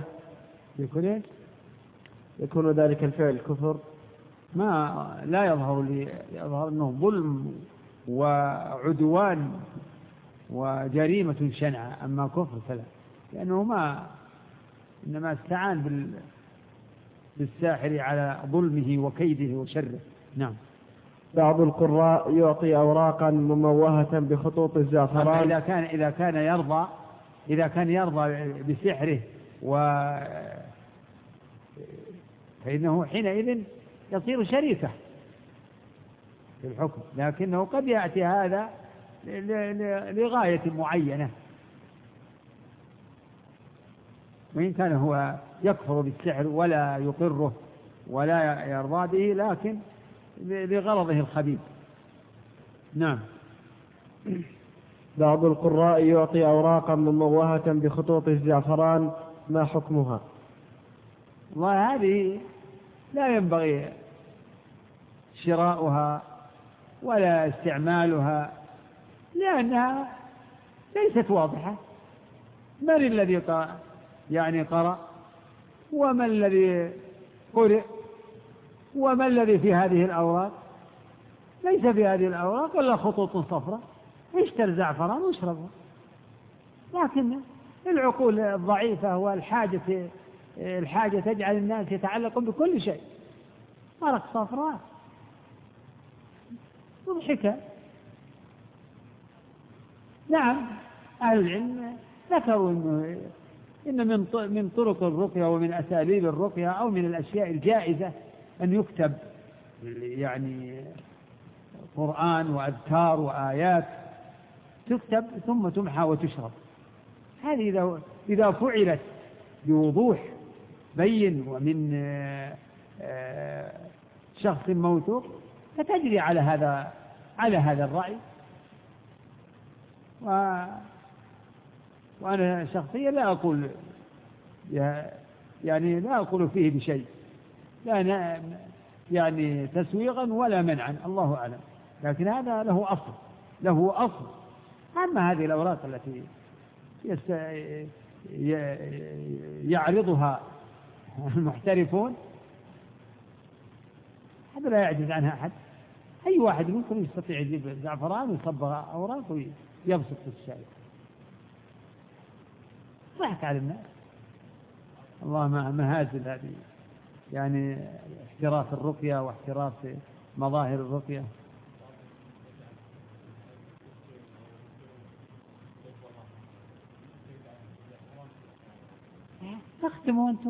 يكون ذلك الفعل كفر؟ ما لا يظهر أنه ظلم وعدوان وجريمة شنعة، أما كفر فلا، لأنه إنما استعان بالساحر على ظلمه وكيده وشره. نعم. بعض القراء يعطي أوراقا مموهة بخطوط الزعفران. إذا كان يرضى بسحره فإنه حينئذ يصير شريكه في الحكم، لكنه قد يأتي هذا لغاية معينة، وإن كان هو يكفر بالسحر ولا يقره ولا يرضى به، لكن لغرضه الخبيث. نعم. بعض القراء يعطي أوراقا مموهة بخطوط الزعفران، ما حكمها؟ وهذه لا ينبغي شراؤها ولا استعمالها، لأنها ليست واضحة. من الذي قرأ، وما الذي قرئ، وما الذي في هذه الأوراق؟ ليس في هذه الأوراق ولا خطوط صفراء. اشتر زعفران واشربه. لكن العقول الضعيفة والحاجة تجعل الناس يتعلقون بكل شيء. ورق صفراء مضحكة. نعم، أهل العلم ذكروا إن من طرق الرقية ومن أساليب الرقية أو من الأشياء الجائزة أن يكتب يعني قرآن وأذكار وآيات تكتب ثم تمحى وتشرب. هذه إذا فعلت بوضوح بين ومن شخص موثوق فتجري على هذا الرأي. وأنا شخصيا لا أقول يعني لا أقول فيه بشيء، لا يعني تسويغا ولا منعا، الله أعلم، لكن هذا له أصل. أما هذه الأوراق التي يعرضها المحترفون هذا لا يعجز عنها أحد. أي واحد منكم يستطيع يجيب زعفران ويصبغ أوراق ويبسط في الشارع. ضحك على الناس. الله مهازل هذه، يعني احتراف الرقية واحتراف مظاهر الرقية. تختموا أنتم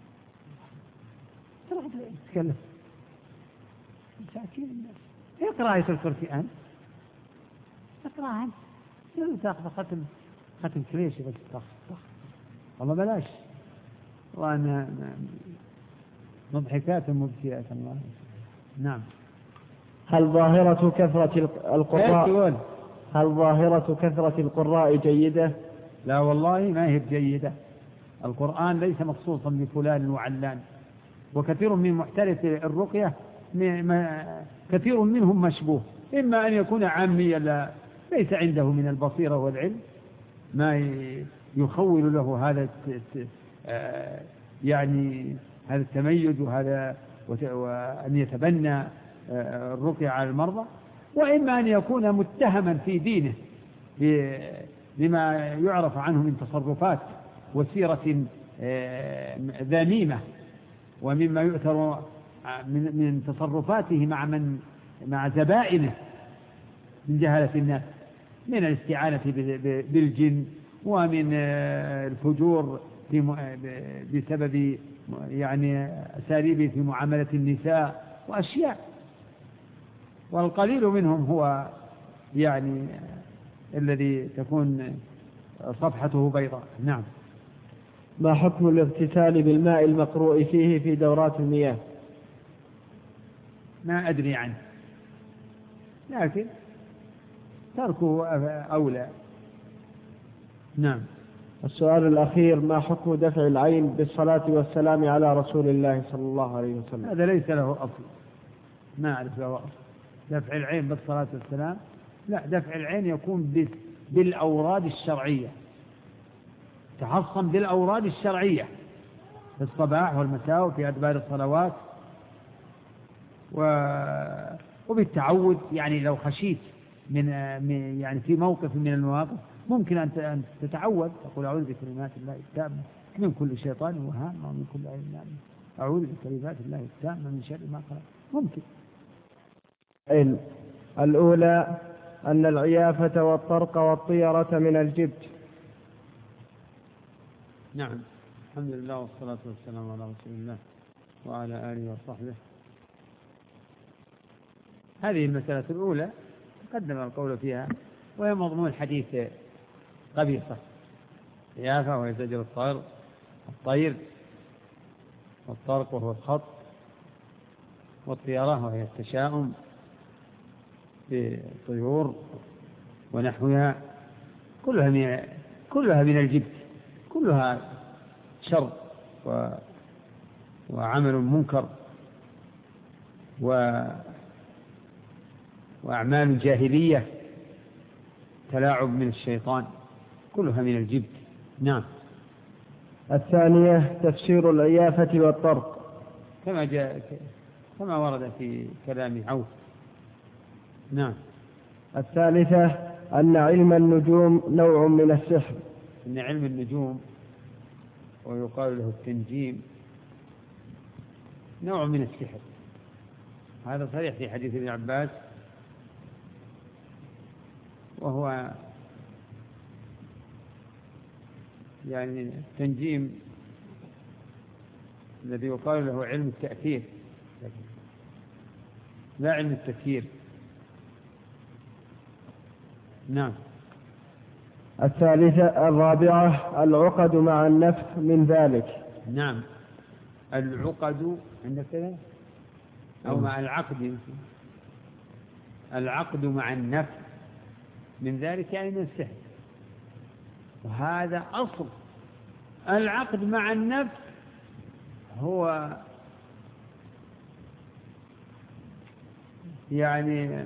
تروح تتكلم مساكين الناس. اقرأ آية الكرسي أنت، اقرأها أنت، تأخذ ختم كليشي بس تأخذ والله بلاش. وأنا مضحكات مبكيات الله. نعم. هل ظاهرة كثرة القراء جيدة؟ لا والله ما هي جيدة. القرآن ليس مخصوصا بفلان وعلان، وكثير من محترف الرقية كثير منهم مشبوه، إما أن يكون عاميا ليس عنده من البصيرة والعلم ما يخول له هذا يعني هذا التميز وأن يتبنى الرقية على المرضى، وإما أن يكون متهما في دينه بما يعرف عنه من تصرفات وسيرة ذميمة، ومما يؤثر من تصرفاته مع زبائنه من جهالة الناس، من الاستعانة بالجن، ومن الفجور بسبب يعني أساليب في معاملة النساء وأشياء. والقليل منهم هو يعني الذي تكون صفحته بيضاء. نعم. ما حكم الاغتسال بالماء المقروء فيه في دورات المياه؟ ما أدري عنه، لكن تركه أولى. نعم. السؤال الأخير: ما حكم دفع العين بالصلاة والسلام على رسول الله صلى الله عليه وسلم؟ هذا ليس له أصل، ما أعرف له أصل. دفع العين بالصلاة والسلام لا، دفع العين يكون بالأوراد الشرعية، تحصن بالأوراد الشرعية في الصباح والمساء وفي أدبار الصلوات، وبالتعود. يعني لو خشيت يعني في موقف من المواقف ممكن أن تتعود، تقول أعوذ بكلمات الله التامة من كل شيطان وهامة ومن كل عين لامة، أعوذ بكلمات الله التامة من شر ما خلق. ممكن. الأولى أن العيافة والطرق والطيرة من الجبت. نعم. الحمد لله والصلاة والسلام على رسول الله وعلى آله وصحبه. هذه المسألة الأولى تقدم القول فيها، وهي مضمون حديث قبيصة: عيافة وهي زجر الطير، والطرق وهو الخط، والطيرة وهي التشاؤم بالطيور ونحوها، كلها من الجبت، كلها شر وعمل منكر وأعمال جاهلية، تلاعب من الشيطان، كلها من الجبت. نعم. الثانية تفسير العيافة والطرق كما ورد في كلام عوف. نعم. الثالثة أن علم النجوم نوع من السحر. إن علم النجوم ويقال له التنجيم نوع من السحر، هذا صريح في حديث ابن عباس، وهو يعني التنجيم الذي يقال له علم التأثير، لا علم التفكير. نعم. الرابعة العقد مع النفخ من ذلك. نعم، العقد عندك كذا أو مع العقد يمكن. العقد مع النفخ من ذلك يعني من السحر، وهذا أصل. العقد مع النفس هو يعني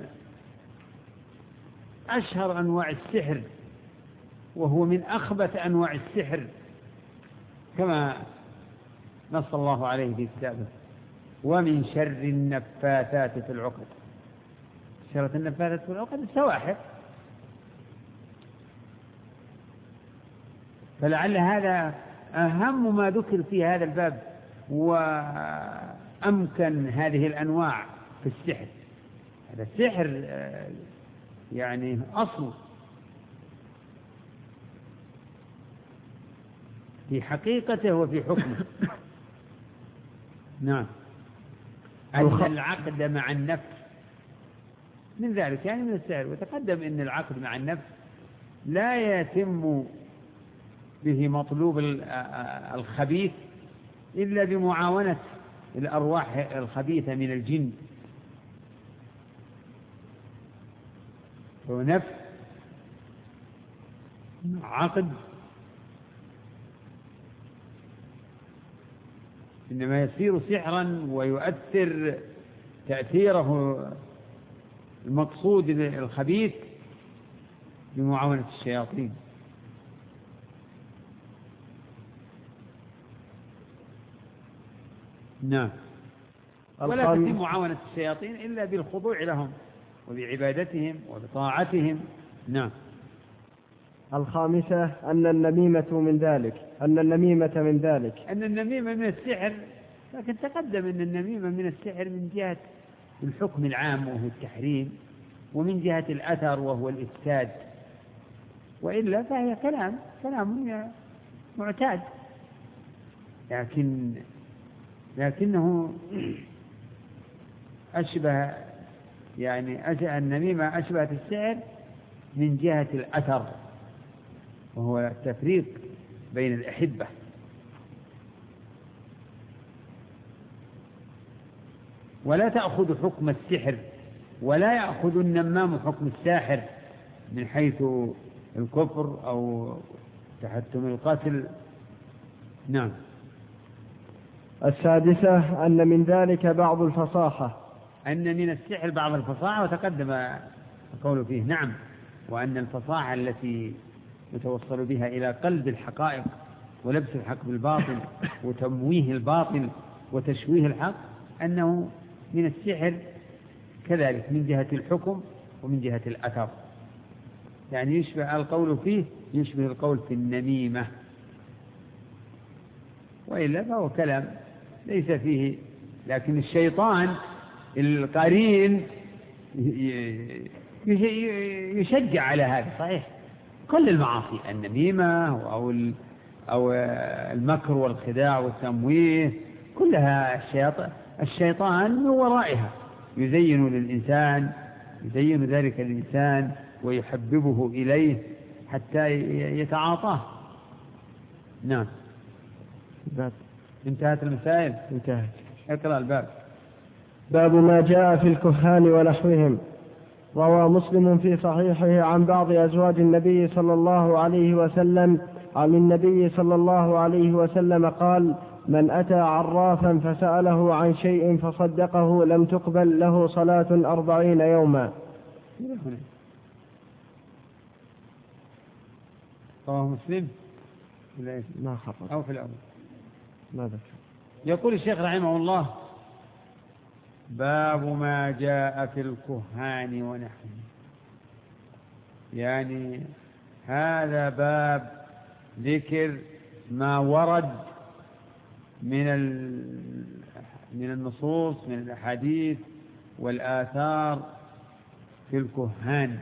أشهر أنواع السحر، وهو من أخبث أنواع السحر كما نص الله عليه في كتابه: ومن شر النفاثات في العقد. شر النفاثات في العقد السواحر. فلعل هذا أهم ما ذكر في هذا الباب، وأمكن هذه الأنواع في السحر. هذا السحر يعني أصل في حقيقته وفي حكمه. نعم. أن العقد مع النفس من ذلك يعني من السحر. وتقدم أن العقد مع النفس لا يتم به مطلوب الخبيث إلا بمعاونة الأرواح الخبيثة من الجن. ونفس عقد إنما يصير سحرا ويؤثر تأثيره المقصود الخبيث بمعاونة الشياطين. نعم. ولا تتم معاونة الشياطين إلا بالخضوع لهم وبعبادتهم وبطاعتهم. نعم. الخامسة أن النميمة من ذلك. أن النميمة من السحر، لكن تقدم أن النميمة من السحر من جهة الحكم العام وهو التحريم، ومن جهة الأثر وهو الإفساد، وإلا فهي كلام معتاد، لكنه أشبه يعني النميمة أشبهت السحر من جهة الأثر وهو التفريق بين الأحبة. ولا تأخذ حكم السحر، ولا يأخذ النمام حكم الساحر من حيث الكفر أو تحتم القتل. نعم. السادسة أن من ذلك بعض الفصاحة. أن من السحر بعض الفصاحة، وتقدم القول فيه. نعم. وأن الفصاحة التي يتوصل بها إلى قلب الحقائق ولبس الحق بالباطل وتمويه الباطل وتشويه الحق، أنه من السحر كذلك من جهة الحكم ومن جهة الأثر. يعني يشبه القول فيه يشبه القول في النميمة، وإلا فهو كلام ليس فيه. لكن الشيطان القرين يشجع على هذا. صحيح كل المعاصي، النميمة أو المكر والخداع والتمويه، كلها الشيطان من ورائها يزين ذلك الإنسان ويحببه إليه حتى يتعاطاه. نعم. انتهت المسائل. انتهت. اقرأ الباب. باب ما جاء في الكهان ونحوهم. روى مسلم في صحيحه عن بعض أزواج النبي صلى الله عليه وسلم عن النبي صلى الله عليه وسلم قال: من أتى عرافا فسأله عن شيء فصدقه لم تقبل له صلاة 40 يوما. رواه مسلم ما خطأ أو في الأول ما ذكر. يقول الشيخ رحمه الله: باب ما جاء في الكهان ونحوهم. يعني هذا باب ذكر ما ورد من النصوص من الأحاديث والآثار في الكهان.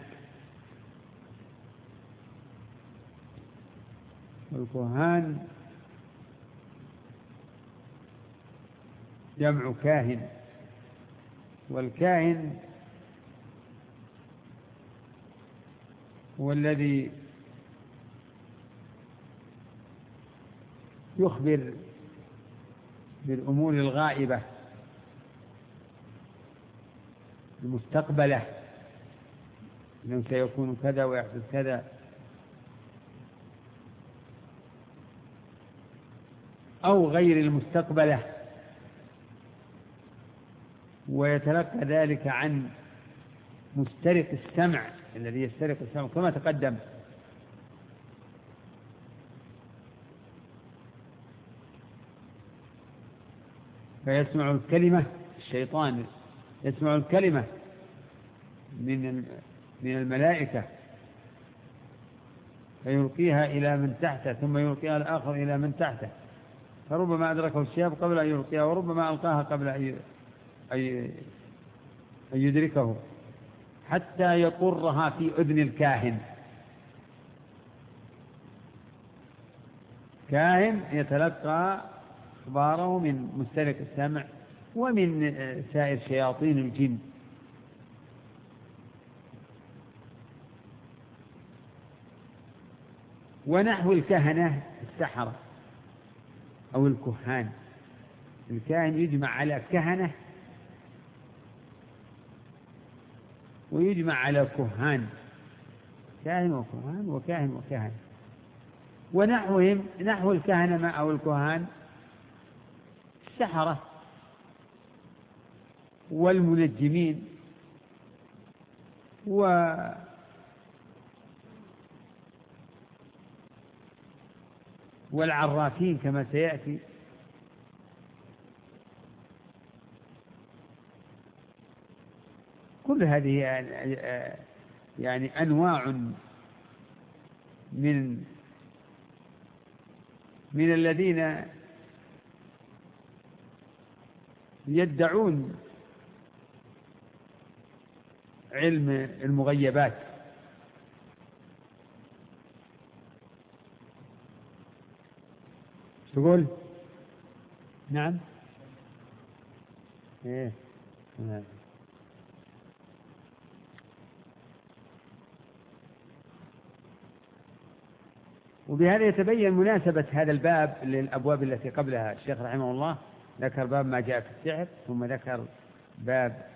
الكهان جمع كاهن، والكاهن هو الذي يخبر بالأمور الغائبة المستقبلة، إنه سيكون كذا ويحدث كذا، أو غير المستقبلة، ويتلقى ذلك عن مسترق السمع الذي يسترق السمع كما تقدم. فيسمع الكلمة، الشيطان يسمع الكلمة من الملائكة فيلقيها إلى من تحته، ثم يلقيها الآخر إلى من تحته، فربما أدركه الشهاب قبل أن يلقيها، وربما ألقاها قبل أن يدركه، حتى يقرها في أذن الكاهن. كاهن يتلقى أخباره من مسترق السمع ومن سائر شياطين الجن. ونحو الكهنة السحرة أو الكهان، الكاهن يجمع على كهنة ويجمع على كهان، كاهن وكهان وكاهن وكهن. ونحوهم، نحو الكهنة أو الكهان السحرة والمنجمين والعرافين كما سيأتي. كل هذه يعني أنواع من الذين يدعون علم المغيبات. تقول نعم ايه نعم. وبهذا يتبين مناسبة هذا الباب للأبواب التي قبلها. الشيخ رحمه الله ذكر باب ما جاء في السحر، ثم ذكر باب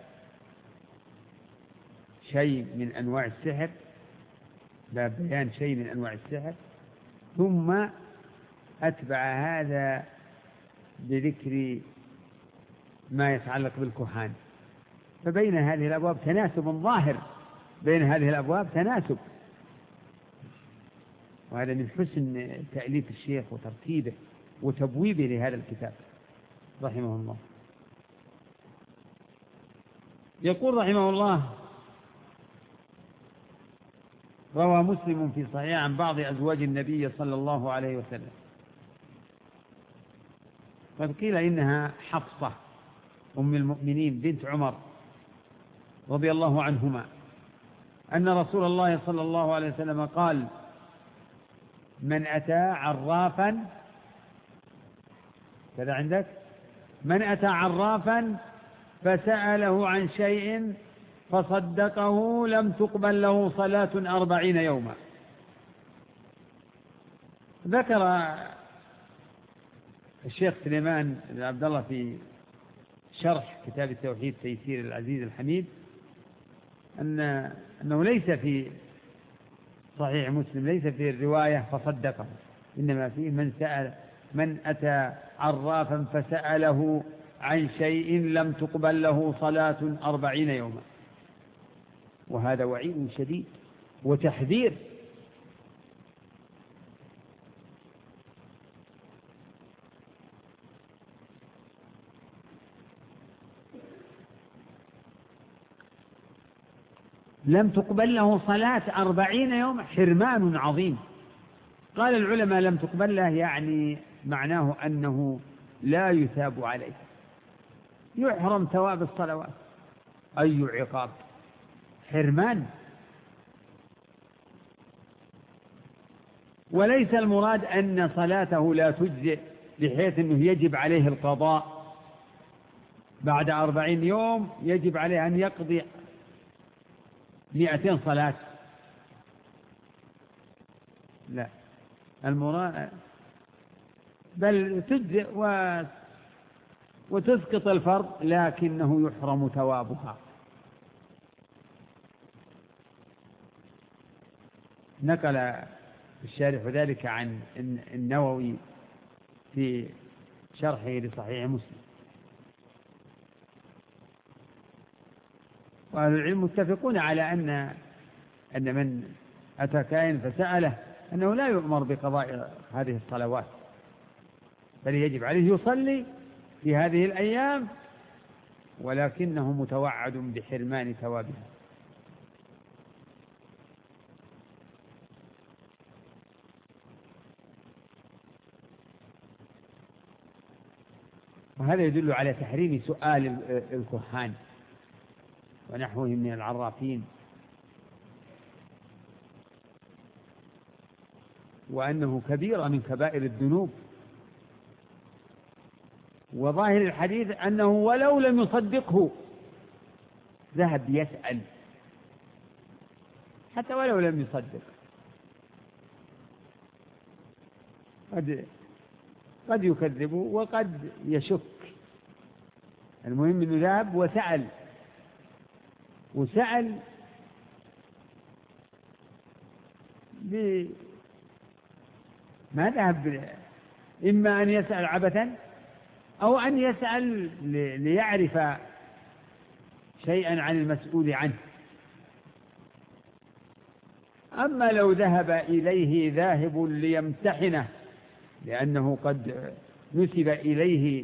شيء من أنواع السحر، باب بيان شيء من أنواع السحر، ثم أتبع هذا بذكر ما يتعلق بالكهان. فبين هذه الأبواب تناسب ظاهر، بين هذه الأبواب تناسب، وهذا من حسن تأليف الشيخ وترتيبه وتبويبه لهذا الكتاب رحمه الله. يقول رحمه الله: روى مسلم في صحيح عن بعض أزواج النبي صلى الله عليه وسلم، قد قيل إنها حفصة أم المؤمنين بنت عمر رضي الله عنهما، أن رسول الله صلى الله عليه وسلم قال: من أتى عرافا، كذا عندك، من أتى عرافا فسأله عن شيء فصدقه لم تقبل له صلاة 40 يوما. ذكر الشيخ سليمان بن عبد الله في شرح كتاب التوحيد تيسير العزيز الحميد أنه ليس في صحيح مسلم، ليس في الرواية فصدقه، إنما فيه من أتى عرافا فسأله عن شيء لم تقبل له صلاة 40 يوما. وهذا وعيد شديد وتحذير. لم تقبل له صلاة 40 يوم، حرمان عظيم. قال العلماء لم تقبل له يعني معناه أنه لا يثاب عليه، يحرم ثواب الصلوات. أي عقاب، حرمان. وليس المراد أن صلاته لا تجزئ بحيث أنه يجب عليه القضاء، بعد 40 يوم يجب عليه أن يقضي 200 صلاة. لا، المراد بل تجزئ وتسقط الفرض، لكنه يحرم ثوابها. نقل الشارح ذلك عن النووي في شرحه لصحيح مسلم. وأهل العلم متفقون على أن من أتى كائن فسأله أنه لا يؤمر بقضاء هذه الصلوات، بل يجب عليه يصلي في هذه الأيام، ولكنه متوعد بحرمان ثوابها. وهذا يدل على تحريم سؤال الكهان ونحوهم من العرافين، وأنه كبيرة من كبائر الذنوب. وظاهر الحديث أنه ولو لم يصدقه ذهب يسأل، حتى ولو لم يصدق. قد يكذب وقد يشك، المهم أنه ذهب وسأل ما ذهب إما أن يسأل عبثا أو أن يسأل ليعرف شيئا عن المسؤول عنه. أما لو ذهب إليه ذاهب ليمتحنه لأنه قد نسبت إليه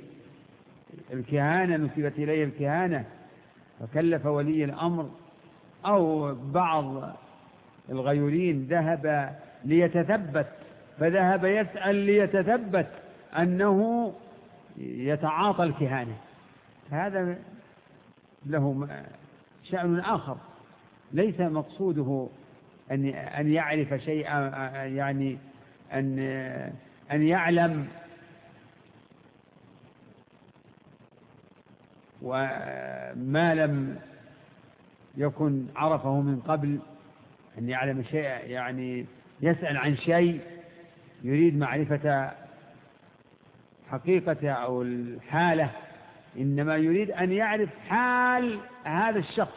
الكهانة فكلف ولي الأمر، أو بعض الغيورين ذهب ليتثبت فذهب يسأل ليتثبت أنه يتعاطى الكهانة، هذا له شأن آخر، ليس مقصوده أن يعرف شيئا، يعني أن يعلم وما لم يكن عرفه من قبل، أن يعلم شيء، يعني يسأل عن شيء يريد معرفة حقيقة أو الحالة، إنما يريد أن يعرف حال هذا الشخص،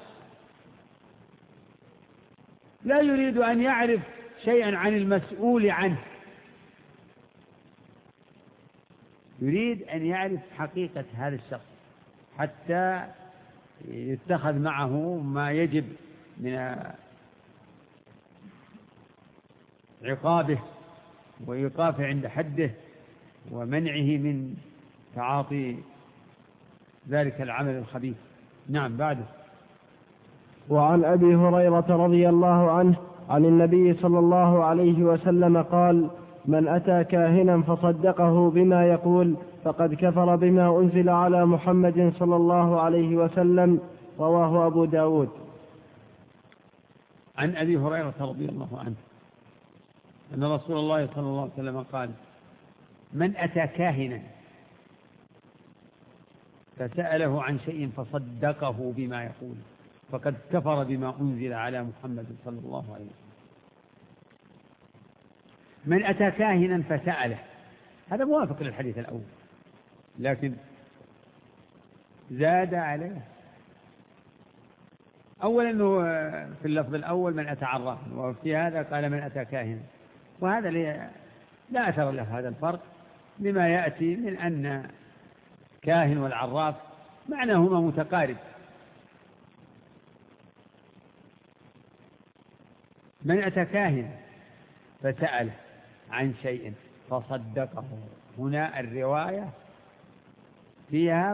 لا يريد أن يعرف شيئا عن المسؤول عنه، يريد أن يعرف حقيقة هذا الشخص حتى يتخذ معه ما يجب من عقابه وإيقافه عند حده ومنعه من تعاطي ذلك العمل الخبيث. نعم، بعده. وعن أبي هريرة رضي الله عنه عن النبي صلى الله عليه وسلم قال: من أتى كاهنا فصدقه بما يقول فقد كفر بما أنزل على محمد صلى الله عليه وسلم. رواه أبو داود. عن أبي هريرة رضي الله عنه أن رسول الله صلى الله عليه وسلم قال: من أتى كاهنا فسأله عن شيء فصدقه بما يقول فقد كفر بما أنزل على محمد صلى الله عليه وسلم. من أتى كاهنا فسأله، هذا موافق للحديث الأول، لكن زاد عليه. أولا أنه في اللفظ الأول من أتى عرافا، وفي هذا قال من أتى كاهنا، وهذا لا أثر له هذا الفرق لما يأتي من أن كاهن والعراف معناهما متقارب. من أتى كاهنا فسأله عن شيء فصدقه، هنا الرواية فيها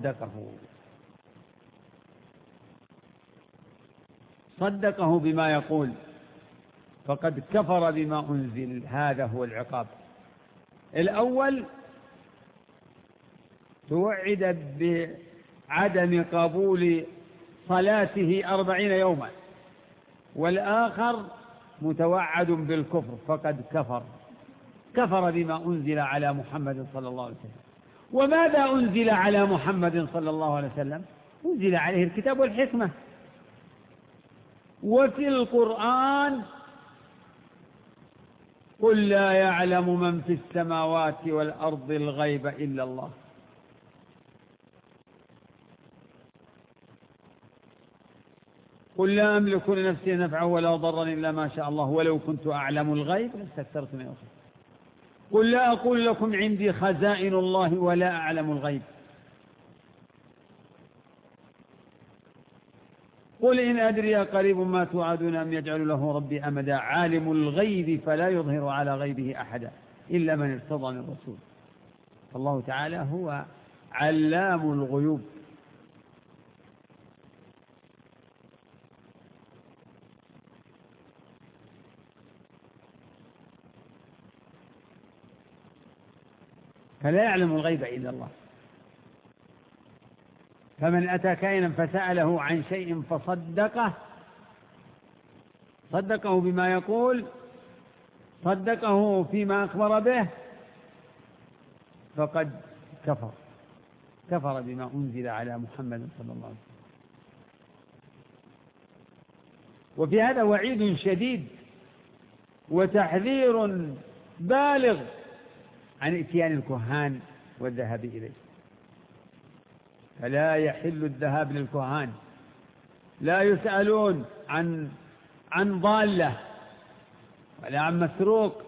صدقه بما يقول فقد كفر بما أنزل، هذا هو العقاب. الأول توعد بعدم قبول صلاته 40 يوما، والآخر متوعد بالكفر فقد كفر بما أنزل على محمد صلى الله عليه وسلم. وماذا أنزل على محمد صلى الله عليه وسلم؟ أنزل عليه الكتاب والحكمة. وفي القرآن قل لا يعلم من في السماوات والأرض الغيب إلا الله. قل لا أملك لنفسي نفعا ولا ضرا إلا ما شاء الله ولو كنت أعلم الغيب لاستكثرت من الخير. قل لا أقول لكم عندي خزائن الله ولا أعلم الغيب. قل إن أدري قريب ما توعدون أم يجعل له ربي أمدا عالم الغيب فلا يظهر على غيبه أحدا إلا من ارتضى من رسول. الله تعالى هو علام الغيوب. فلا يعلم الغيب إلا الله. فمن أتى كائنا فسأله عن شيء صدقه بما يقول، صدقه فيما أخبر به، فقد كفر بما أنزل على محمد صلى الله عليه وسلم. وفي هذا وعيد شديد وتحذير بالغ عن إتيان الكهان والذهاب إليه. فلا يحل الذهاب للكهان، لا يسألون عن ضالة ولا عن مسروق،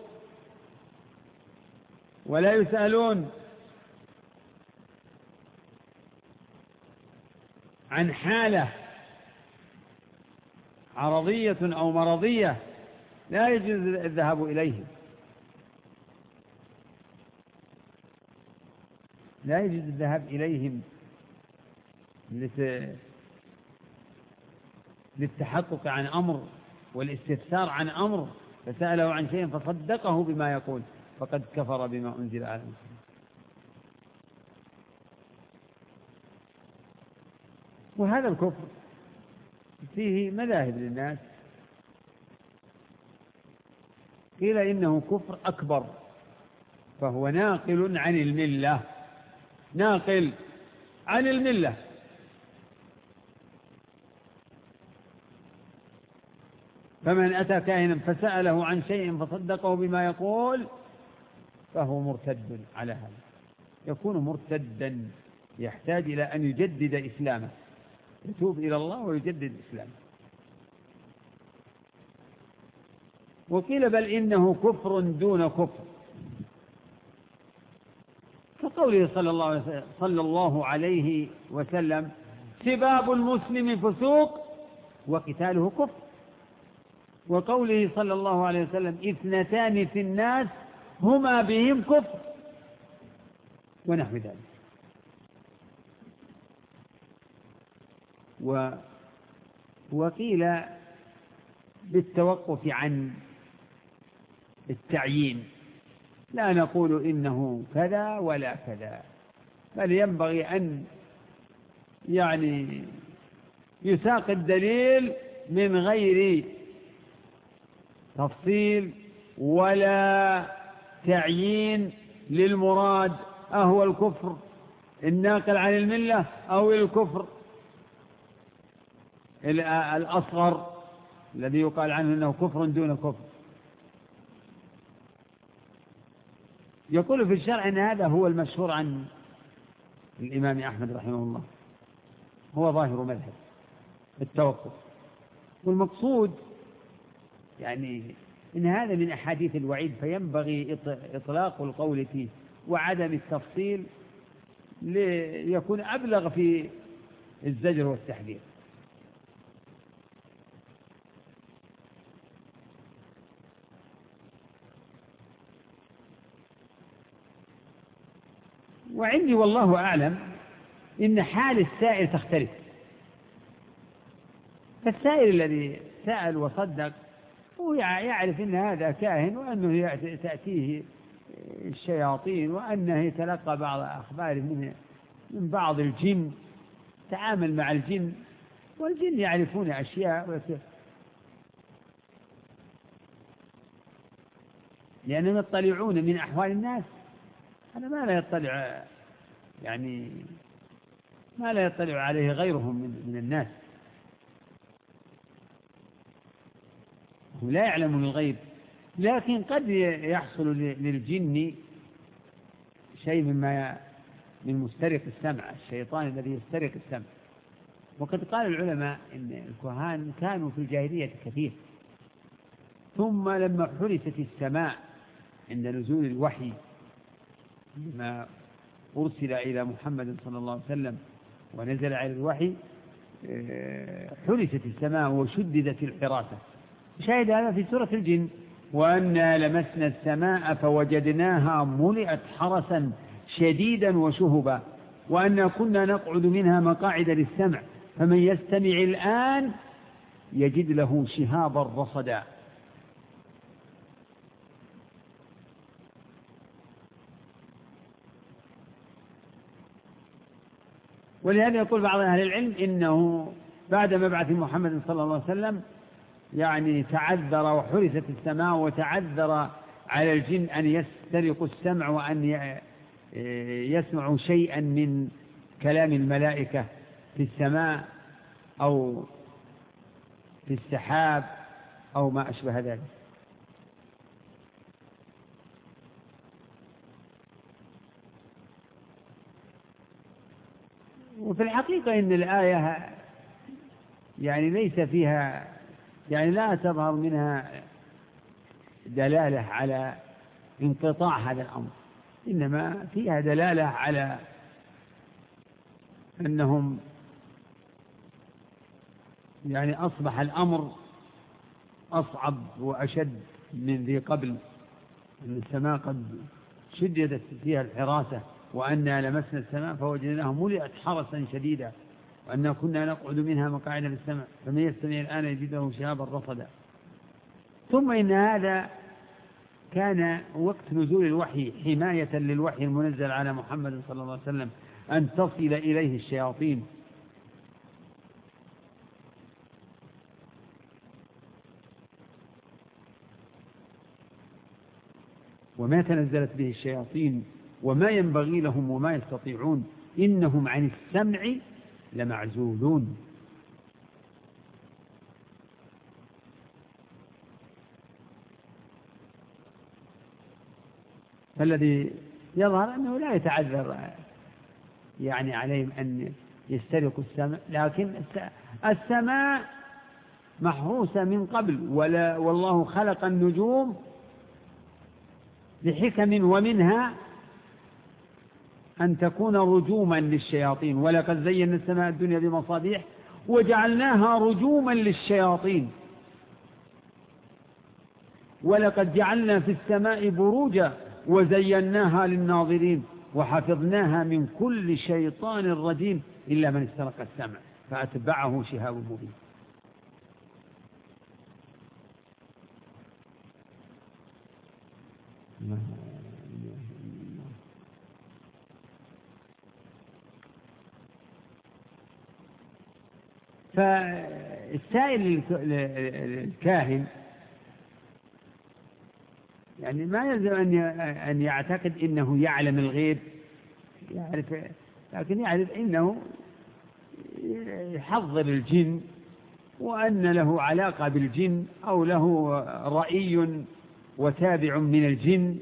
ولا يسألون عن حالة عرضية أو مرضية، لا يجوز الذهاب إليهم، لا يجوز الذهاب إليهم للتحقق عن أمر والاستفسار عن أمر، فسأله عن شيء فصدقه بما يقول فقد كفر بما أنزل على محمد. وهذا الكفر فيه مذاهب للناس. قيل إنه كفر أكبر فهو ناقل عن الملة، ناقل عن الملة. فمن أتى كاهنا فسأله عن شيء فصدقه بما يقول فهو مرتد على هذا، يكون مرتدا، يحتاج إلى أن يجدد إسلامه، يتوب إلى الله ويجدد إسلامه. وقيل بل إنه كفر دون كفر، كقوله صلى الله عليه وسلم سباب المسلم فسوق وقتاله كفر، وقوله صلى الله عليه وسلم اثنتان في الناس هما بهم كفر، ونحو ذلك. وقيل بالتوقف عن التعيين، لا نقول إنه كذا ولا كذا، بل ينبغي أن يساق الدليل من غير تفصيل ولا تعيين للمراد، أهو الكفر الناقل عن الملة أو الكفر الأصغر الذي يقال عنه أنه كفر دون كفر. يقول في الشرع أن هذا هو المشهور عن الإمام أحمد رحمه الله، هو ظاهر مذهب التوقف. والمقصود إن هذا من أحاديث الوعيد، فينبغي إطلاق القول فيه وعدم التفصيل ليكون أبلغ في الزجر والتحذير. وعندي والله أعلم إن حال السائل تختلف. فالسائل الذي سأل وصدق هو يعرف أن هذا كاهن، وأنه تأتيه الشياطين، وأنه يتلقى بعض أخبار من بعض الجن، تعامل مع الجن، والجن يعرفون أشياء لأنهم يطلعون من أحوال الناس، هذا ما لا يطلع يعني ما لا يطلع عليه غيرهم من الناس، هم لا يعلمون الغيب، لكن قد يحصل للجن شيء من مسترق السمع، الشيطان الذي يسترق السمع. وقد قال العلماء إن الكهان كانوا في الجاهلية كثير، ثم لما حرست السماء عند نزول الوحي لما أرسل إلى محمد صلى الله عليه وسلم ونزل على الوحي، حرست السماء وشددت الحراسة. شاهد هذا في سورة الجن: وأنا لمسنا السماء فوجدناها ملئت حرسا شديدا وشهبا وأنا كنا نقعد منها مقاعد للسمع فمن يستمع الآن يجد له شهابا رصدا. ولهذا يقول بعض أهل العلم إنه بعد مبعث محمد صلى الله عليه وسلم يعني تعذر وحرست السماء وتعذر على الجن أن يسترقوا السمع وأن يسمعوا شيئا من كلام الملائكة في السماء أو في السحاب أو ما أشبه ذلك. وفي الحقيقة إن الآية يعني ليس فيها، يعني لا تظهر منها دلالة على انقطاع هذا الأمر، إنما فيها دلالة على أنهم يعني أصبح الأمر أصعب وأشد من ذي قبل، أن السماء قد شددت فيها الحراسة وأنا لمسنا السماء فوجدناها ملئت حرسا شديدا وأنا كنا نقعد منها مقاعد للسمع فمن يستمع الآن يجد له شهابا رصدا. ثم إن هذا كان وقت نزول الوحي حماية للوحي المنزل على محمد صلى الله عليه وسلم أن تصل إليه الشياطين. وما تنزلت به الشياطين وما ينبغي لهم وما يستطيعون إنهم عن السمع لمعزولون. فالذي يظهر أنه لا يتعذر يعني عليهم أن يسترقوا السمع، لكن السماء محروسة من قبل، والله خلق النجوم لحكم ومنها أن تكون رجوما للشياطين، ولقد زينا السماء الدنيا بمصابيح وجعلناها رجوما للشياطين ولقد جعلنا في السماء بروجا وزيناها للناظرين وحفظناها من كل شيطان رجيم إلا من استرق السمع فأتبعه شهاب مبين. فالسائل الكاهن يعني ما يلزم أن يعتقد إنه يعلم الغيب، يعرف، لكن يعرف إنه يحضر الجن وأن له علاقة بالجن أو له رأي وتابع من الجن،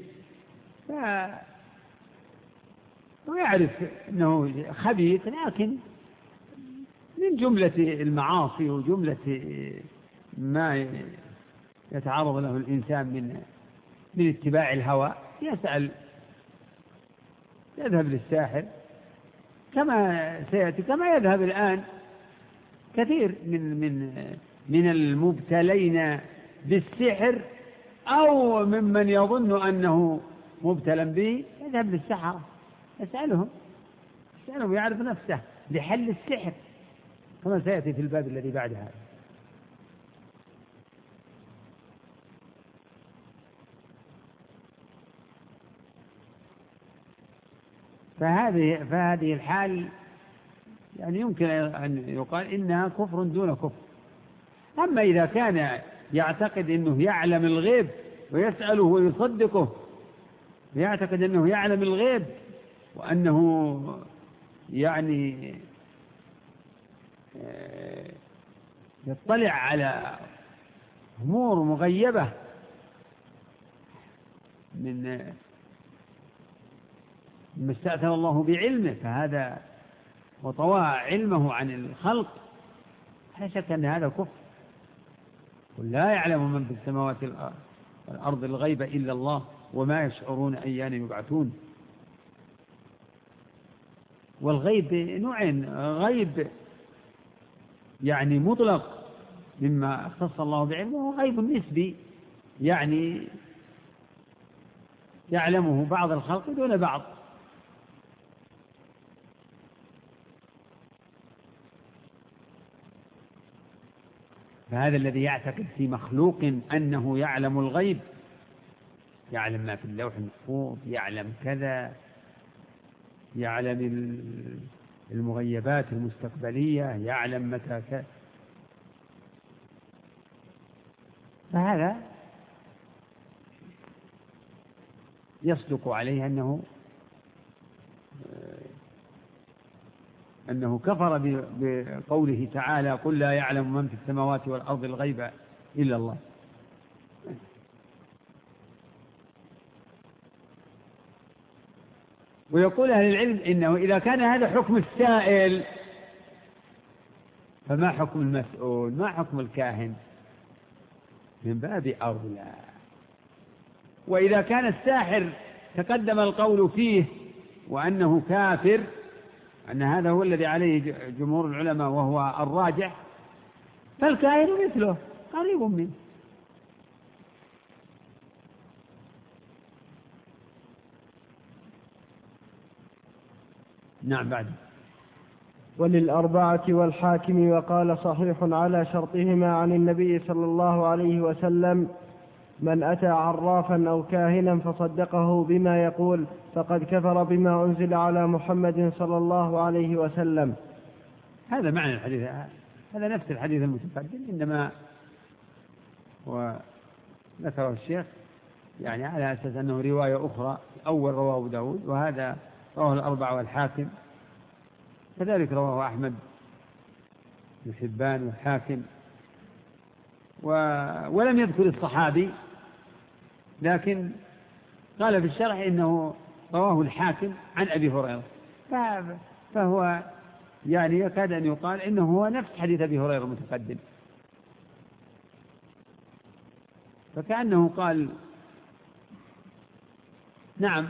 ويعرف أنه خبيث، لكن من جملة المعاصي وجملة ما يتعرض له الإنسان من اتباع الهوى يسأل، يذهب للساحر كما سيأتي، كما يذهب الآن كثير من المبتلين بالسحر أو ممن يظن أنه مبتلا به يذهب للسحرة يسألهم يعرف نفسه لحل السحر كما سيأتي في الباب الذي بعد هذا. فهذه الحال يعني يمكن أن يقال إنها كفر دون كفر. أما إذا كان يعتقد أنه يعلم الغيب ويسأله ويصدقه، يعتقد أنه يعلم الغيب وأنه يعني يطلع على أمور مغيبة من ما استأثر الله بعلمه، فهذا وطوى علمه عن الخلق، لا شك أن هذا كفر. قل لا يعلم من في السماوات والأرض الغيب إلا الله وما يشعرون أيان يبعثون. والغيب نوعين: غيب يعني مطلق مما اختص الله بعلمه، وغيب نسبي يعني يعلمه بعض الخلق دون بعض. فهذا الذي يعتقد في مخلوق أنه يعلم الغيب، يعلم ما في اللوح المحفوظ، يعلم كذا، يعلم المغيبات المستقبلية، يعلم متى كذا، فهذا يصدق عليه أنه كفر بقوله تعالى: قل لا يعلم من في السماوات والأرض الغيب إلا الله. ويقول أهل العلم إنه إذا كان هذا حكم السائل فما حكم المسؤول؟ ما حكم الكاهن؟ من باب أولى. وإذا كان الساحر تقدم القول فيه وأنه كافر، أن هذا هو الذي عليه جمهور العلماء وهو الراجح، فالكاهن مثله قريب منه. نعم. بعد وللأربعة والحاكم وقال صحيح على شرطهما عن النبي صلى الله عليه وسلم: من أتى عرافا أو كاهنا فصدقه بما يقول فقد كفر بما أنزل على محمد صلى الله عليه وسلم. هذا معنى الحديث، هذا نفس الحديث المتقدم، إنما وذكره الشيخ يعني على أساس أنه رواية أخرى. أول رواه أبو داود، وهذا رواه الأربعة والحاكم، كذلك رواه أحمد بن حبان والحاكم، ولم يذكر الصحابي، لكن قال في الشرح إنه رواه الحاكم عن أبي هريرة، فهو يعني يكاد أن يقال إنه هو نفس حديث أبي هريرة المتقدم، فكأنه قال نعم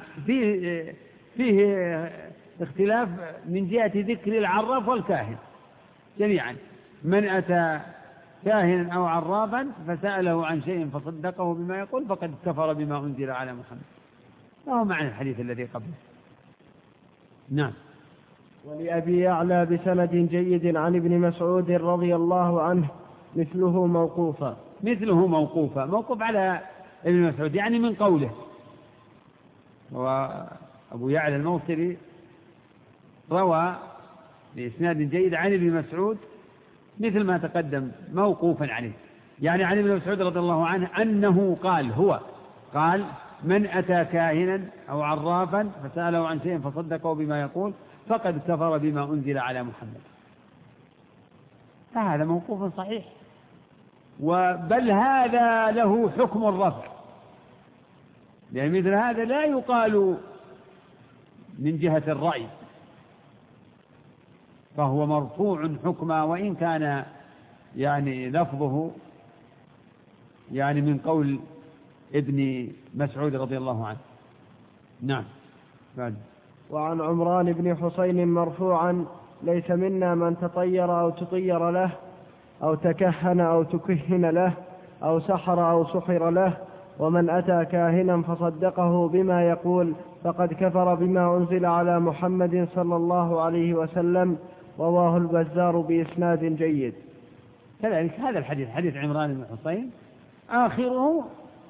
فيه اختلاف من جهة ذكر العراف والكاهن جميعا. من أتى كاهنا أو عرافا فسأله عن شيء فصدقه بما يقول فقد كفر بما أنزل على محمد، وهو معنى الحديث الذي قبله. نعم. ولأبي يعلى بسند جيد عن ابن مسعود رضي الله عنه مثله موقوفا. موقوف على ابن مسعود، يعني من قوله. وأبو يعلى الموصلي روى بإسناد جيد عن ابن مسعود مثل ما تقدم موقوفا عليه، يعني عن ابن مسعود رضي الله عنه أنه قال: من أتى كاهنا أو عرافا فسأله عن شيء فصدقه بما يقول فقد كفر بما أنزل على محمد. فهذا موقوف صحيح، بل هذا له حكم الرفع، لأن مثل هذا لا يقال من جهة الرأي، فهو مرفوع حكما، وإن كان يعني لفظه يعني من قول ابن مسعود رضي الله عنه. نعم. بعد. وعن عمران بن حسين مرفوعا: ليس منا من تطير أو تطير له أو تكهن أو تكهن له أو سحر أو سحر له، ومن أتى كاهنا فصدقه بما يقول فقد كفر بما أنزل على محمد صلى الله عليه وسلم. رواه البزار بإسناد جيد. كذلك هذا الحديث، حديث عمران بن حسين، آخره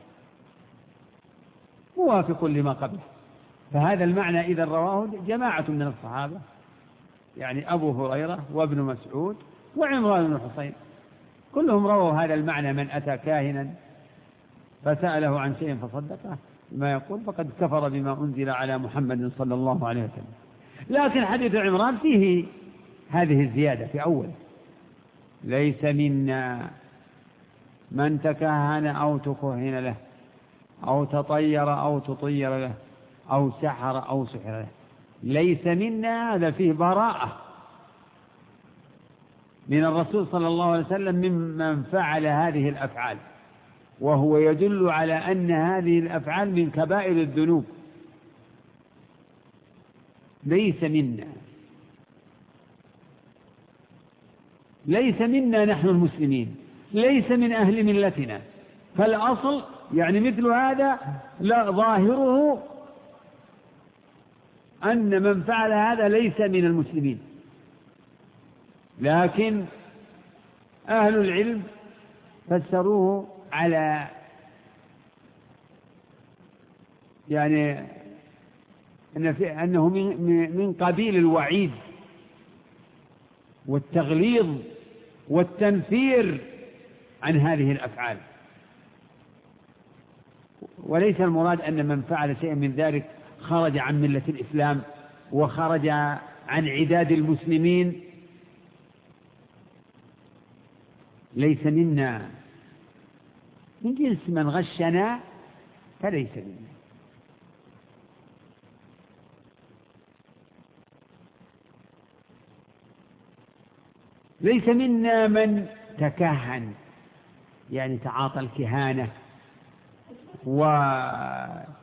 موافق لما قبله، فهذا المعنى إذا رواه جماعة من الصحابة، يعني أبو هريرة وابن مسعود وعمران بن حسين، كلهم رووا هذا المعنى: من أتى كاهنا فسأله عن شيء فصدقه، ما يقول فقد كفر بما أنزل على محمد صلى الله عليه وسلم. لكن حديث عمران فيه هذه الزيادة في أول: ليس منا من تكهن أو تكهن له أو تطير أو تطير له أو سحر أو سحر له. ليس منا، هذا فيه براءة من الرسول صلى الله عليه وسلم ممن فعل هذه الأفعال، وهو يدل على أن هذه الأفعال من كبائر الذنوب. ليس منا، ليس منا نحن المسلمين، ليس من أهل ملتنا. فالأصل يعني مثل هذا لا، ظاهره أن من فعل هذا ليس من المسلمين. لكن أهل العلم فسروه على يعني أنه من قبيل الوعيد والتغليظ والتنفير عن هذه الأفعال، وليس المراد أن من فعل شيئا من ذلك خرج عن ملة الإسلام وخرج عن عداد المسلمين. ليس منا من جنس من غشنا فليس منا. ليس منا من تكهن، يعني تعاطى الكهانة